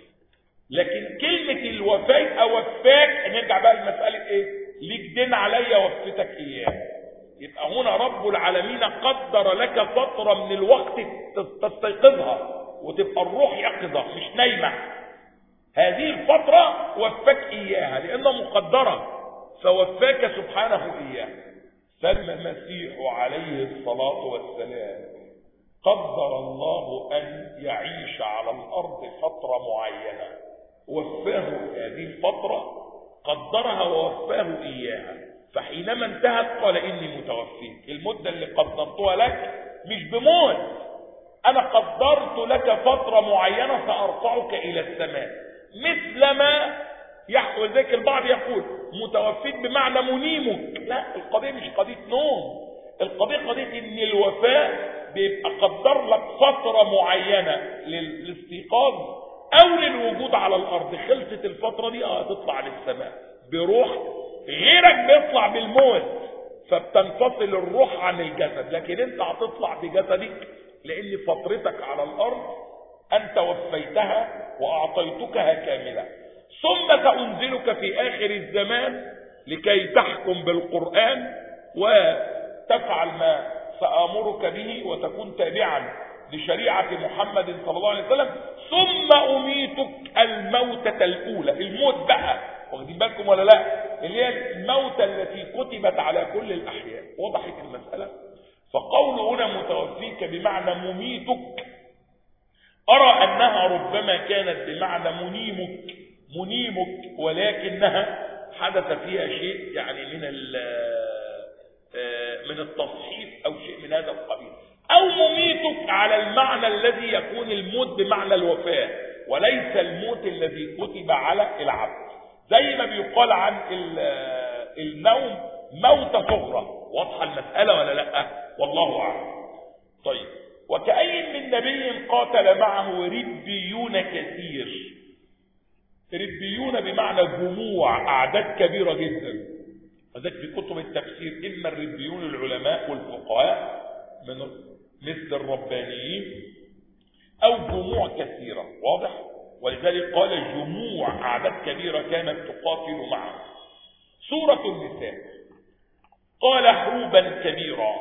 لكن كلمة الوفاة أوفاك، نرجع بقى لمسألة إيه؟ ليك دين عليا وفتك إياه. يبقى هنا رب العالمين قدر لك فترة من الوقت تستيقظها وتبقى الروح يقظة مش نايمة. هذه الفترة وفاك إياها لأنها مقدرة، فوفاك سبحانه إياها. فالمسيح عليه الصلاة والسلام قدر الله أن يعيش على الأرض فترة معينة، وفاه هذه الفترة، قدرها ووفاه إياها. فحينما انتهت قال إني متوفيك، المدة اللي قدرتها لك مش بموت، أنا قدرت لك فترة معينة سأرفعك إلى السماء، مثل ما يحصل. ذلك البعض يقول متوفيك بمعنى منيمك، لا، القضية مش قضية نوم، القضية قضية إن الوفاة بيبقى قدر لك فترة معينة للاستيقاظ أو للوجود على الأرض. خلصت الفترة دي هتطلع للسماء بروح، غيرك بيطلع بالموت فبتنفصل الروح عن الجسد، لكن انت هتطلع بجسدك لأن فترتك على الأرض أنت وفيتها وأعطيتكها كاملة. ثم سأنزلك في آخر الزمان لكي تحكم بالقرآن وتفعل ما سآمرك به وتكون تابعا لشريعة محمد صلى الله عليه وسلم، ثم أميتك الموتة الأولى، الموت بقى، واخدين بالكم ولا لا؟ اللي هي الموتة التي كتبت على كل الأحياء. وضحت المسألة؟ فقول هنا متوفيك بمعنى مميتك، أرى أنها ربما كانت بمعنى منيمك، ولكنها حدث فيها شيء يعني من التصحيف أو شيء من هذا القبيل، أو مميتك على المعنى الذي يكون الموت بمعنى الوفاة، وليس الموت الذي كتب على العبد، زي ما بيقال عن النوم موت صغرى. واضحة المسألة ولا لا؟ والله أعلم. طيب، وكأي من نبي قاتل معه ربيون كثير. ربيون بمعنى جموع، أعداد كبيرة جدا. وذلك في كتب التفسير إما الربيون العلماء والفقهاء من مثل الربانيين، أو جموع كثيرة. واضح؟ ولذلك قال جموع، أعداد كبيرة كانت تقاتل معه. سورة النساء قال حوبا كبيرا،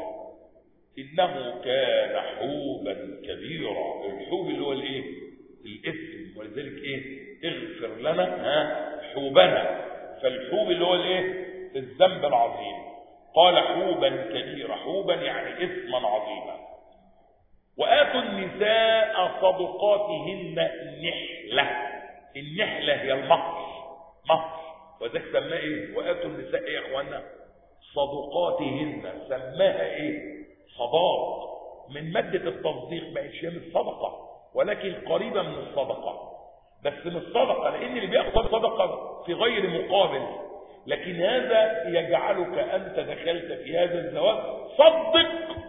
إنه كان حوبا كبيرا. الحوب اللي هو الايه؟ الاسم. ولذلك ايه؟ اغفر لنا حوبنا. فالحوب اللي هو الايه؟ الذنب العظيم. قال حوبا كبيرا، حوبا يعني اسما عظيما. وآتوا النساء صدقاتهن نحلة. النحلة هي المهر، وذلك سماه ايه؟ وآتوا النساء يا اخوانا صدقاتهن، سماها ايه؟ صداق، من مادة التصديق، ما هي من الصدقة ولكن قريبة من الصدقة، بس من الصدقة لأن اللي بيأخذ صدقة في غير مقابل. لكن هذا يجعلك أنت دخلت في هذا الزواج صدق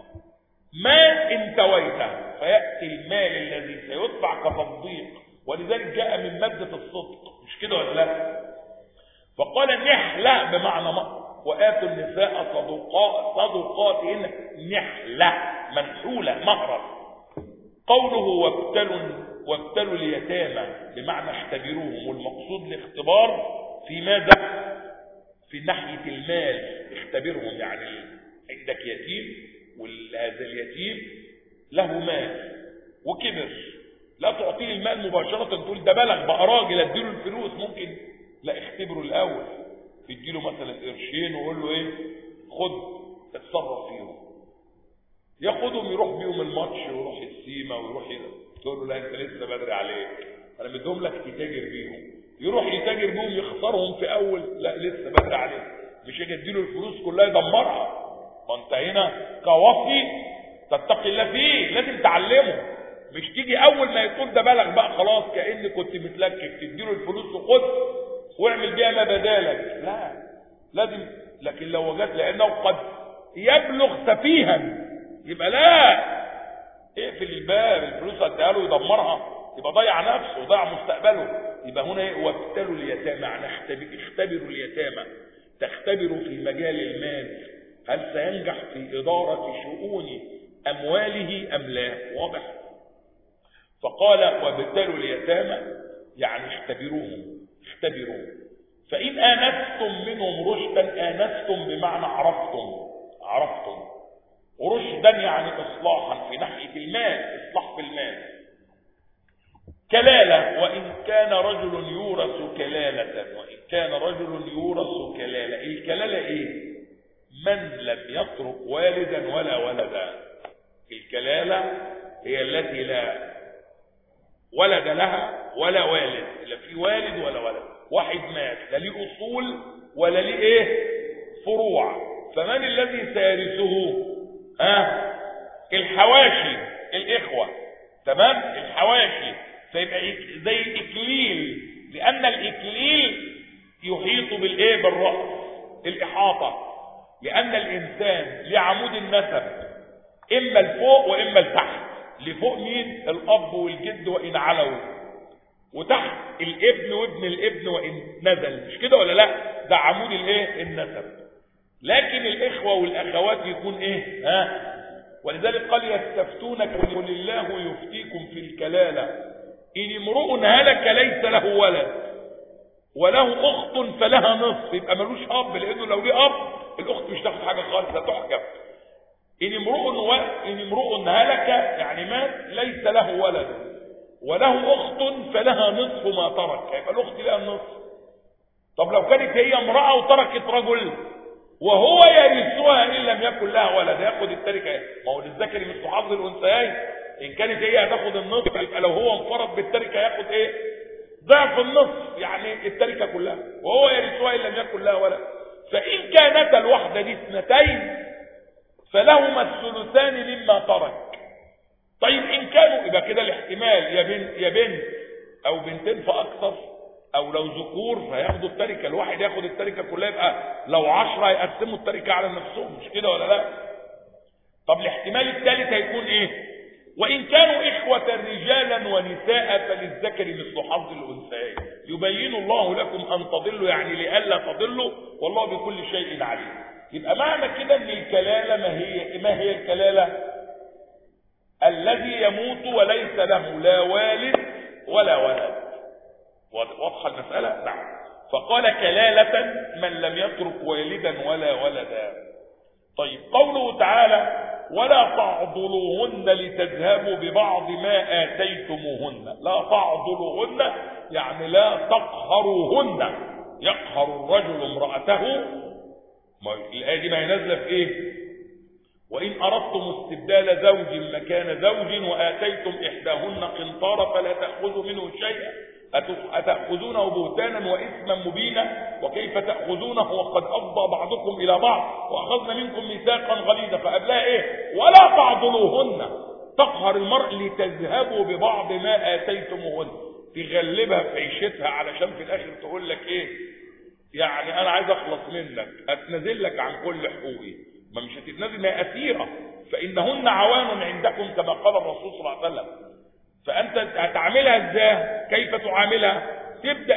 ما انتويته، فيأتي المال الذي سيدفع كتصديق، ولذلك جاء من مادة الصدق، مش كده ولا لا؟ فقال نحلة بمعنى مهر، وآتوا النساء صدقاتهن نحلة منحولة مهرا. قوله وابتلوا اليتامى بمعنى اختبروهم، والمقصود الاختبار في ماذا؟ في ناحية المال، اختبرهم. يعني عندك يتيم، وهذا اليتيم له مال وكبر، لا تعطيه المال مباشرة تقول ده بلغ بقى راجل اديله الفلوس، ممكن لا، اختبره الأول، يديله مثلا قرشين ويقول له ايه؟ خد اتصرف فيهم، ياخدهم يروح بيهم الماتش ويروح السيما ويروح تقول له لا انت لسه بدري عليك، انا مديهم لك تتاجر بيهم، يروح يتاجر بيهم يخسرهم في اول، لا لسه بدري عليك، مش هيجي اديله الفلوس كلها يدمرها. ما انت هنا كوفي تتقي الله فيه، لازم تعلمه، مش تيجي اول ما يقول ده بلغ بقى خلاص كأن كنت متلكك تديله الفلوس وخد واعمل بيها ما بدالك، لا، لازم. لكن لو وجدت لانه قد يبلغ سفيها، يبقى لا، اقفل الباب، الفلوس هتديها له يدمرها، يبقى ضيع نفسه وضيع مستقبله. يبقى هنا وابتلوا اليتامى، يعني اختبروا اليتامى، تختبروا في مجال المال هل سينجح في إدارة شؤون أمواله أم لا. واضح؟ فقال وابتلوا اليتامى يعني اختبروهم، فإن آنستم منهم رشدا، آنستم بمعنى عرفتم، ورشدا يعني إصلاحا في ناحية المال، إصلاح في المال. كلالة، وإن كان رجل يورث كلالة، الكلالة إيه؟ من لم يترك والدا ولا ولدا. الكلالة هي التي لا ولد لها ولا والد، لا في والد ولا ولد، واحد مات لا ليه أصول ولا ليه إيه؟ فروع. فمن الذي سيرثه؟ الحواشي، الإخوة، تمام؟ الحواشي، فيبقى زي الإكليل، لأن الإكليل يحيط بالإيه؟ بالرأس، الإحاطة، لأن الإنسان لعمود النسب إما الفوق وإما التحت. لفوق مين؟ الأب والجد وإن علوا، وتحت الابن وابن الابن وإن نزل، مش كده ولا لا؟ ده عمود الإيه؟ النسب. لكن الإخوة والأخوات يكون إيه؟ ولذلك قال يستفتونك قل الله يفتيكم في الكلالة إن امرؤ هلك ليس له ولد وله أخت فلها نصف، يبقى ملوش أب، لأنه لو ليه أب الأخت مش تاخد حاجة خالص، هتحجب. إن امرؤ هلك يعني مات ليس له ولد وله أخت فلها نصف ما ترك، يبقى الأخت لها النصف. طب لو كانت هي امرأة وتركت رجل وهو يرثها إن لم يكن لها ولد، ياخد التركة. ما هو للذكر مثل حظ الأنثيين، إن كانت هي هتاخد النصف، يبقى لو هو انفرد بالتركة ياخد إيه؟ ضعف النصف، يعني التركة كلها، وهو يرثها إن لم يكن لها ولد. فإن كانت الوحدة دي اثنتين فلهما الثلثان مما ترك. طيب إن كانوا، يبقى كده الاحتمال يا بنت أو بنتين فأكثر، أو لو ذكور فياخدوا التركة، الواحد ياخد التركة كلها، يبقى لو 10 يقسموا التركة على نفسهم، مش كده ولا لا؟ طب الاحتمال الثالث هيكون إيه؟ وإن كانوا إخوة رجالا ونساء فللذكر مثل حظ الأنثيين يبين الله لكم أن تضلوا، يعني لئلا تضلوا والله بكل شيء عليم. يبقى معنى كده ان الكلالة ما هي الكلالة؟ الذي يموت وليس له لا والد ولا ولد. واضحة المسألة؟ نعم. فقال كلالة من لم يترك والدا ولا ولدا. طيب قوله تعالى ولا تعضلوهن لتذهبوا ببعض ما آتيتموهن، لا تعضلوهن يعني لا تقهروهن. يقهر الرجل امرأته، الآية دي ما هي نازلة في إيه؟ وإن أردتم استبدال زوج مكان زوج وآتيتم إحداهن قنطارا فلا تأخذوا منه شيئا أتأخذونه بهتانا وإثما مبينا وكيف تأخذونه وقد أفضى بعضكم إلى بعض وأخذنا منكم ميثاقا غليظا. فقبلها إيه؟ ولا تعضلوهن، تقهر المرء لتذهبوا ببعض ما آتيتموهن، تغلبها في عيشتها علشان في الآخر تقول لك إيه؟ يعني انا عايز اخلص منك، اتنازل لك عن كل حقوقي. ما مش هتتنازل، ما هي اسيره، فانهن عوان عندكم كما قال الرسول صلى الله عليه وسلم. فانت هتعاملها ازاي؟ كيف تعاملها؟ تبدا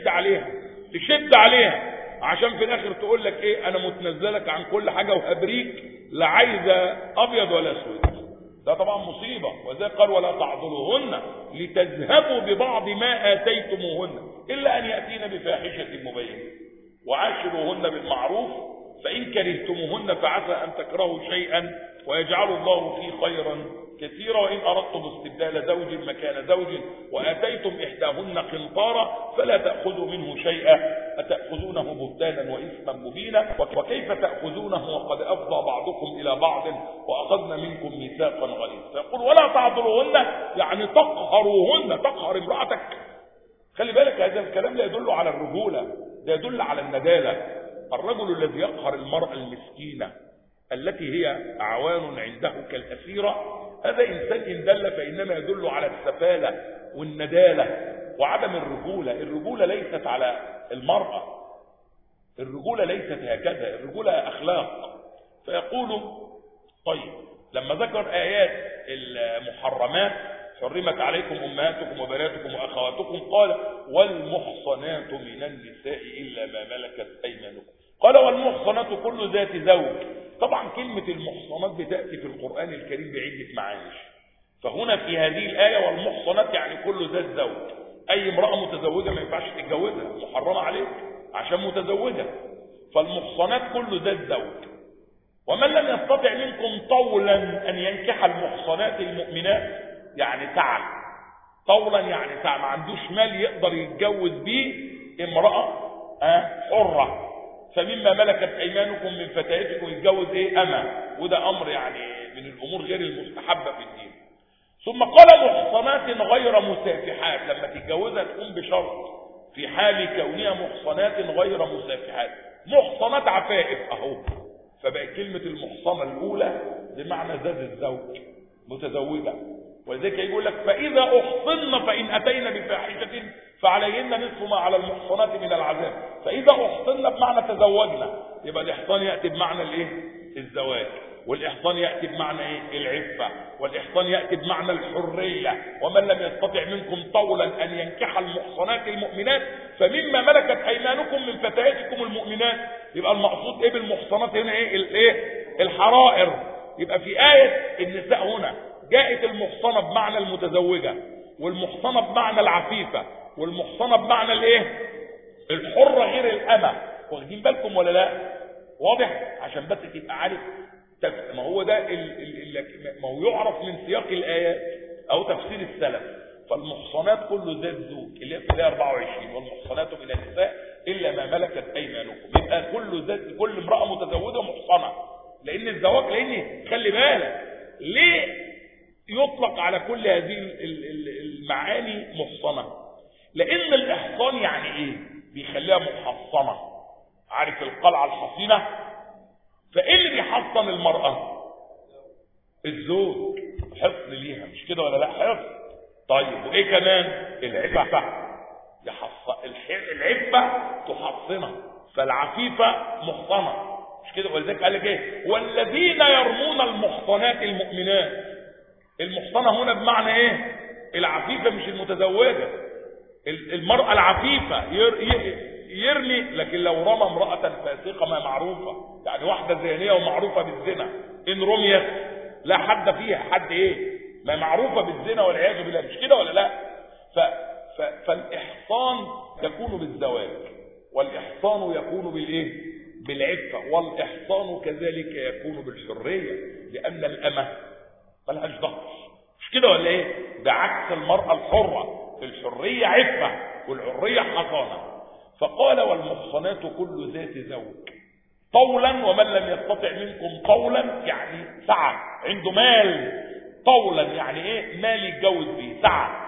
تشد عليها عشان في الاخر تقول لك ايه؟ انا متنزلك عن كل حاجه وهبريك، لا عايزه ابيض ولا اسود. ده طبعا مصيبه. وذلك قال ولا تعضلوهن لتذهبوا ببعض ما اتيتموهن الا ان ياتين بفاحشه مبينه وعاشروهن بالمعروف فإن كرهتموهن فعسى أن تكرهوا شيئا ويجعل الله فيه خيرا كثيرا. وإن أردتم استبدال زوج مكان زوج وآتيتم إحداهن قنطارا فلا تأخذوا منه شيئا أتأخذونه بهتانا وإثما مبينا وكيف تأخذونه وقد أفضى بعضكم إلى بعض وأخذنا منكم ميثاقا غليظا. فيقول ولا تعضلوهن يعني تقهروهن، تقهر امرأتك. خلي بالك هذا الكلام لا يدل على الرجولة، ده يدل على الندالة. الرجل الذي يقهر المرأة المسكينة التي هي أعوان عنده كالأسيرة، هذا إنسان إن دل فإنما يدل على السفالة والندالة وعدم الرجولة. الرجولة ليست على المرأة، الرجولة ليست هكذا، الرجولة أخلاق. فيقول طيب لما ذكر آيات المحرمات حرمت عليكم أمهاتكم وبناتكم وأخواتكم قال والمحصنات من النساء إلا ما ملكت أيمانكم. قال والمحصنات كل ذات زوج. طبعا كلمة المحصنات بتأتي في القرآن الكريم بعدة معاني، فهنا في هذه الآية والمحصنات يعني كل ذات زوج، أي امرأة متزوجة ما ينفعش تتجوزها، محرمة عليك عشان متزوجة. فالمحصنات كل ذات زوج. ومن لم يستطع منكم طولا أن ينكح المحصنات المؤمنات، يعني سعى، طولا يعني سعى، ما عندوش مال يقدر يتجوز بيه امرأة حرة، فمما ملكت أيمانكم من فتياتكم يتجوز أما، وده أمر يعني من الأمور غير المستحبة في الدين. ثم قال محصنات غير مسافحات، لما تتجوزها تكون بشرط في حال كونها محصنات غير مسافحات. محصنات عفائف اهو، فبقى كلمة المحصنة الأولى بمعنى ذات الزوج متزوجة، ولذلك يقول لك فإذا أحصن فإن أتينا بفاحشة فعليهن نصف ما على المحصنات من العذاب. فإذا أحصن بمعنى تزوجنا، يبقى الإحصان يأتي بمعنى الزواج، والإحصان يأتي بمعنى العفة، والإحصان يأتي بمعنى الحرية. ومن لم يستطع منكم طولا أن ينكح المحصنات المؤمنات فمما ملكت أيمانكم من فتياتكم المؤمنات. يبقى المقصود بالمحصنات هنا الحرائر. يبقى في آية النساء هنا جاءت المحصنة بمعنى المتزوجة، والمحصنة بمعنى العفيفة، والمحصنة بمعنى الحرة غير الأمة. واخدين بالكم ولا لا؟ واضح؟ عشان بس تبقى عارف. ما هو ده ما هو يعرف من سياق الآيات أو تفسير السلف. فالمحصنات كل ذات زوج اللي هي في الآية 24 والمحصنات من النساء إلا ما ملكت أيمانكم. يبقى كل امرأة متزوجة محصنة، لأن الزواج، لأن خلي بالك ليه يطلق على كل هذه المعاني محصنة؟ لأن الإحصان يعني إيه؟ بيخليها محصنة. عارف القلعة الحصينة؟ فإيه اللي بيحصن المرأة؟ الزوج، حصن ليها، مش كده ولا لا؟ حصن. طيب وإيه كمان؟ العفة. العفة تحصنها، فالعفيفة محصنة، مش كده؟ ولذلك قال لك والذين يرمون المحصنات المؤمنات. المحصنة هنا بمعنى العفيفة مش المتزوجة. المرأة العفيفة يرمي، لكن لو رمى امرأة فاسقة ما معروفة، يعني واحدة زانية ومعروفة بالزنا، إن رميت لا حد فيها، حد ما معروفة بالزنا والعياذ بالله، مش كده ولا لا؟ فالإحصان يكون بالزواج، والإحصان يكون بالعفة، والإحصان كذلك يكون بالحرية، لأن الأمة ملهاش ضغط، مش كده ولا ده عكس المرأة الحرة، الحرية عفة والحرية حصانة. فقال والمحصنات كل ذات زوج طولا، ومن لم يستطع منكم طولا يعني سعة، عنده مال. طولا يعني مال يتجوز به، سعة.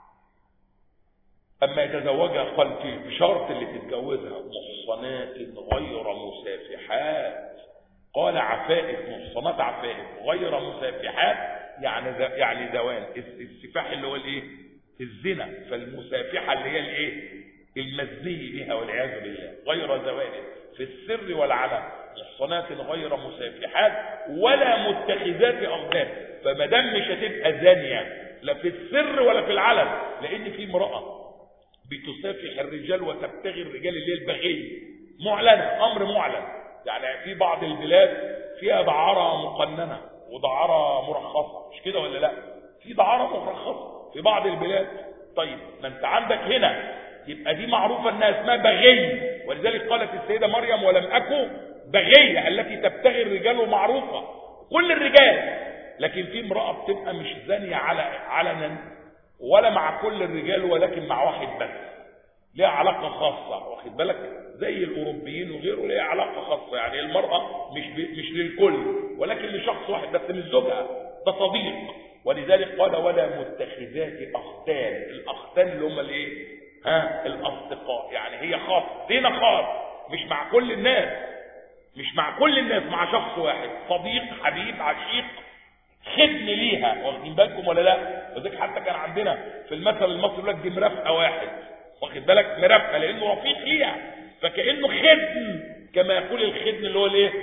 اما يتزوجها قال بشرط اللي تتجوزها محصنات غير مسافحات. قال عفائف، محصنات عفائف غير مسافحات يعني زوان. السفاح اللي هو الزنا، فالمسافحة اللي هي المزني بها والعياذ بالله، غير زوان في السر والعلن. محصنات غير مسافحات ولا متخذات أخدان. فما دام مش هتبقى زانية لا في السر ولا في العلن، لأن في امرأة بتسافح الرجال وتبتغي الرجال اللي هي البغي، معلنة، أمر معلن. يعني في بعض البلاد فيها دعارة مقننة ودعارة مرخصة، مش كده ولا لا؟ في دعارة مرخصة في بعض البلاد. طيب ما انت عندك هنا يبقى دي معروفة انها اسمها بغي، ولذلك قالت السيدة مريم ولم أكن بغية التي تبتغي الرجال معروفة كل الرجال. لكن في امرأة بتبقى مش زانية علنا ولا مع كل الرجال، ولكن مع واحد بس، ليها علاقة خاصة، واخد بالك؟ زي الأوروبيين وغيره، ليها علاقة خاصة. يعني المرأة مش للكل، ولكن لشخص واحد بس من زوجها، ده صديق. ولذلك قال ولا متخذات أختان. الأختان اللي هم الأصدقاء، يعني هي خاص، دينا خاص، مش مع كل الناس، مش مع كل الناس، مع شخص واحد، صديق حبيب عشيق خدم ليها. واخدين بالكم ولا لا؟ وذلك حتى كان عندنا في المثل المصري يقول لك دي مرافقه واحد، واخد بالك؟ مرافقه لانه رفيق ليها، فكانه خدم، كما يقول الخدم اللي هو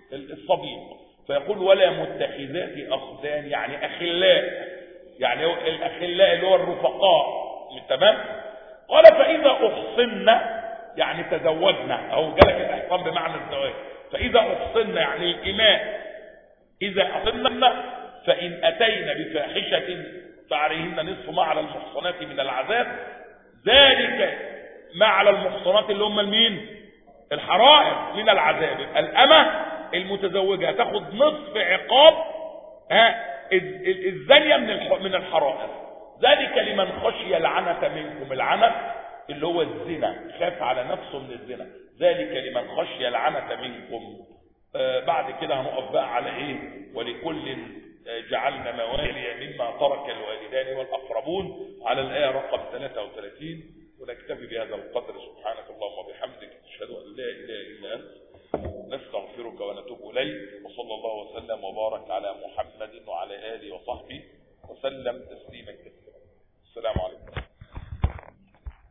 الصديق. فيقول ولا متخذات أخدان، يعني أخلاء، يعني الأخلاء اللي هو الرفقاء. تمام. قال فإذا أحصن يعني تزوجنا، أو جالك الإحصان بمعنى الزواج. فإذا أحصن يعني الإماء إذا أحصن فإن أتينا بفاحشة فعليهن نصف ما على المحصنات من العذاب، ذلك ما على المحصنات اللي هم المين؟ الحرائر من العذاب. الأمة المتزوجة تاخد نصف عقاب الزانية من الحرائر. ذلك لمن خشي العنة منكم. العنة اللي هو الزنا، خاف على نفسه من الزنا. ذلك لمن خشي العنة منكم. بعد كده هنقف بقى على ايه؟ ولكل جعلنا موالي مما ترك الوالدان والأقربون، على الآية رقم 33. ونكتفي بهذا القدر. سبحانك اللهم وبحمدك، أشهد أن لا إله إلا أنت، نستغفرك ونتوب إليك. وصلى الله وسلم وبارك على محمد وعلى آله وصحبه وسلم تسليما كثيرا. السلام عليكم.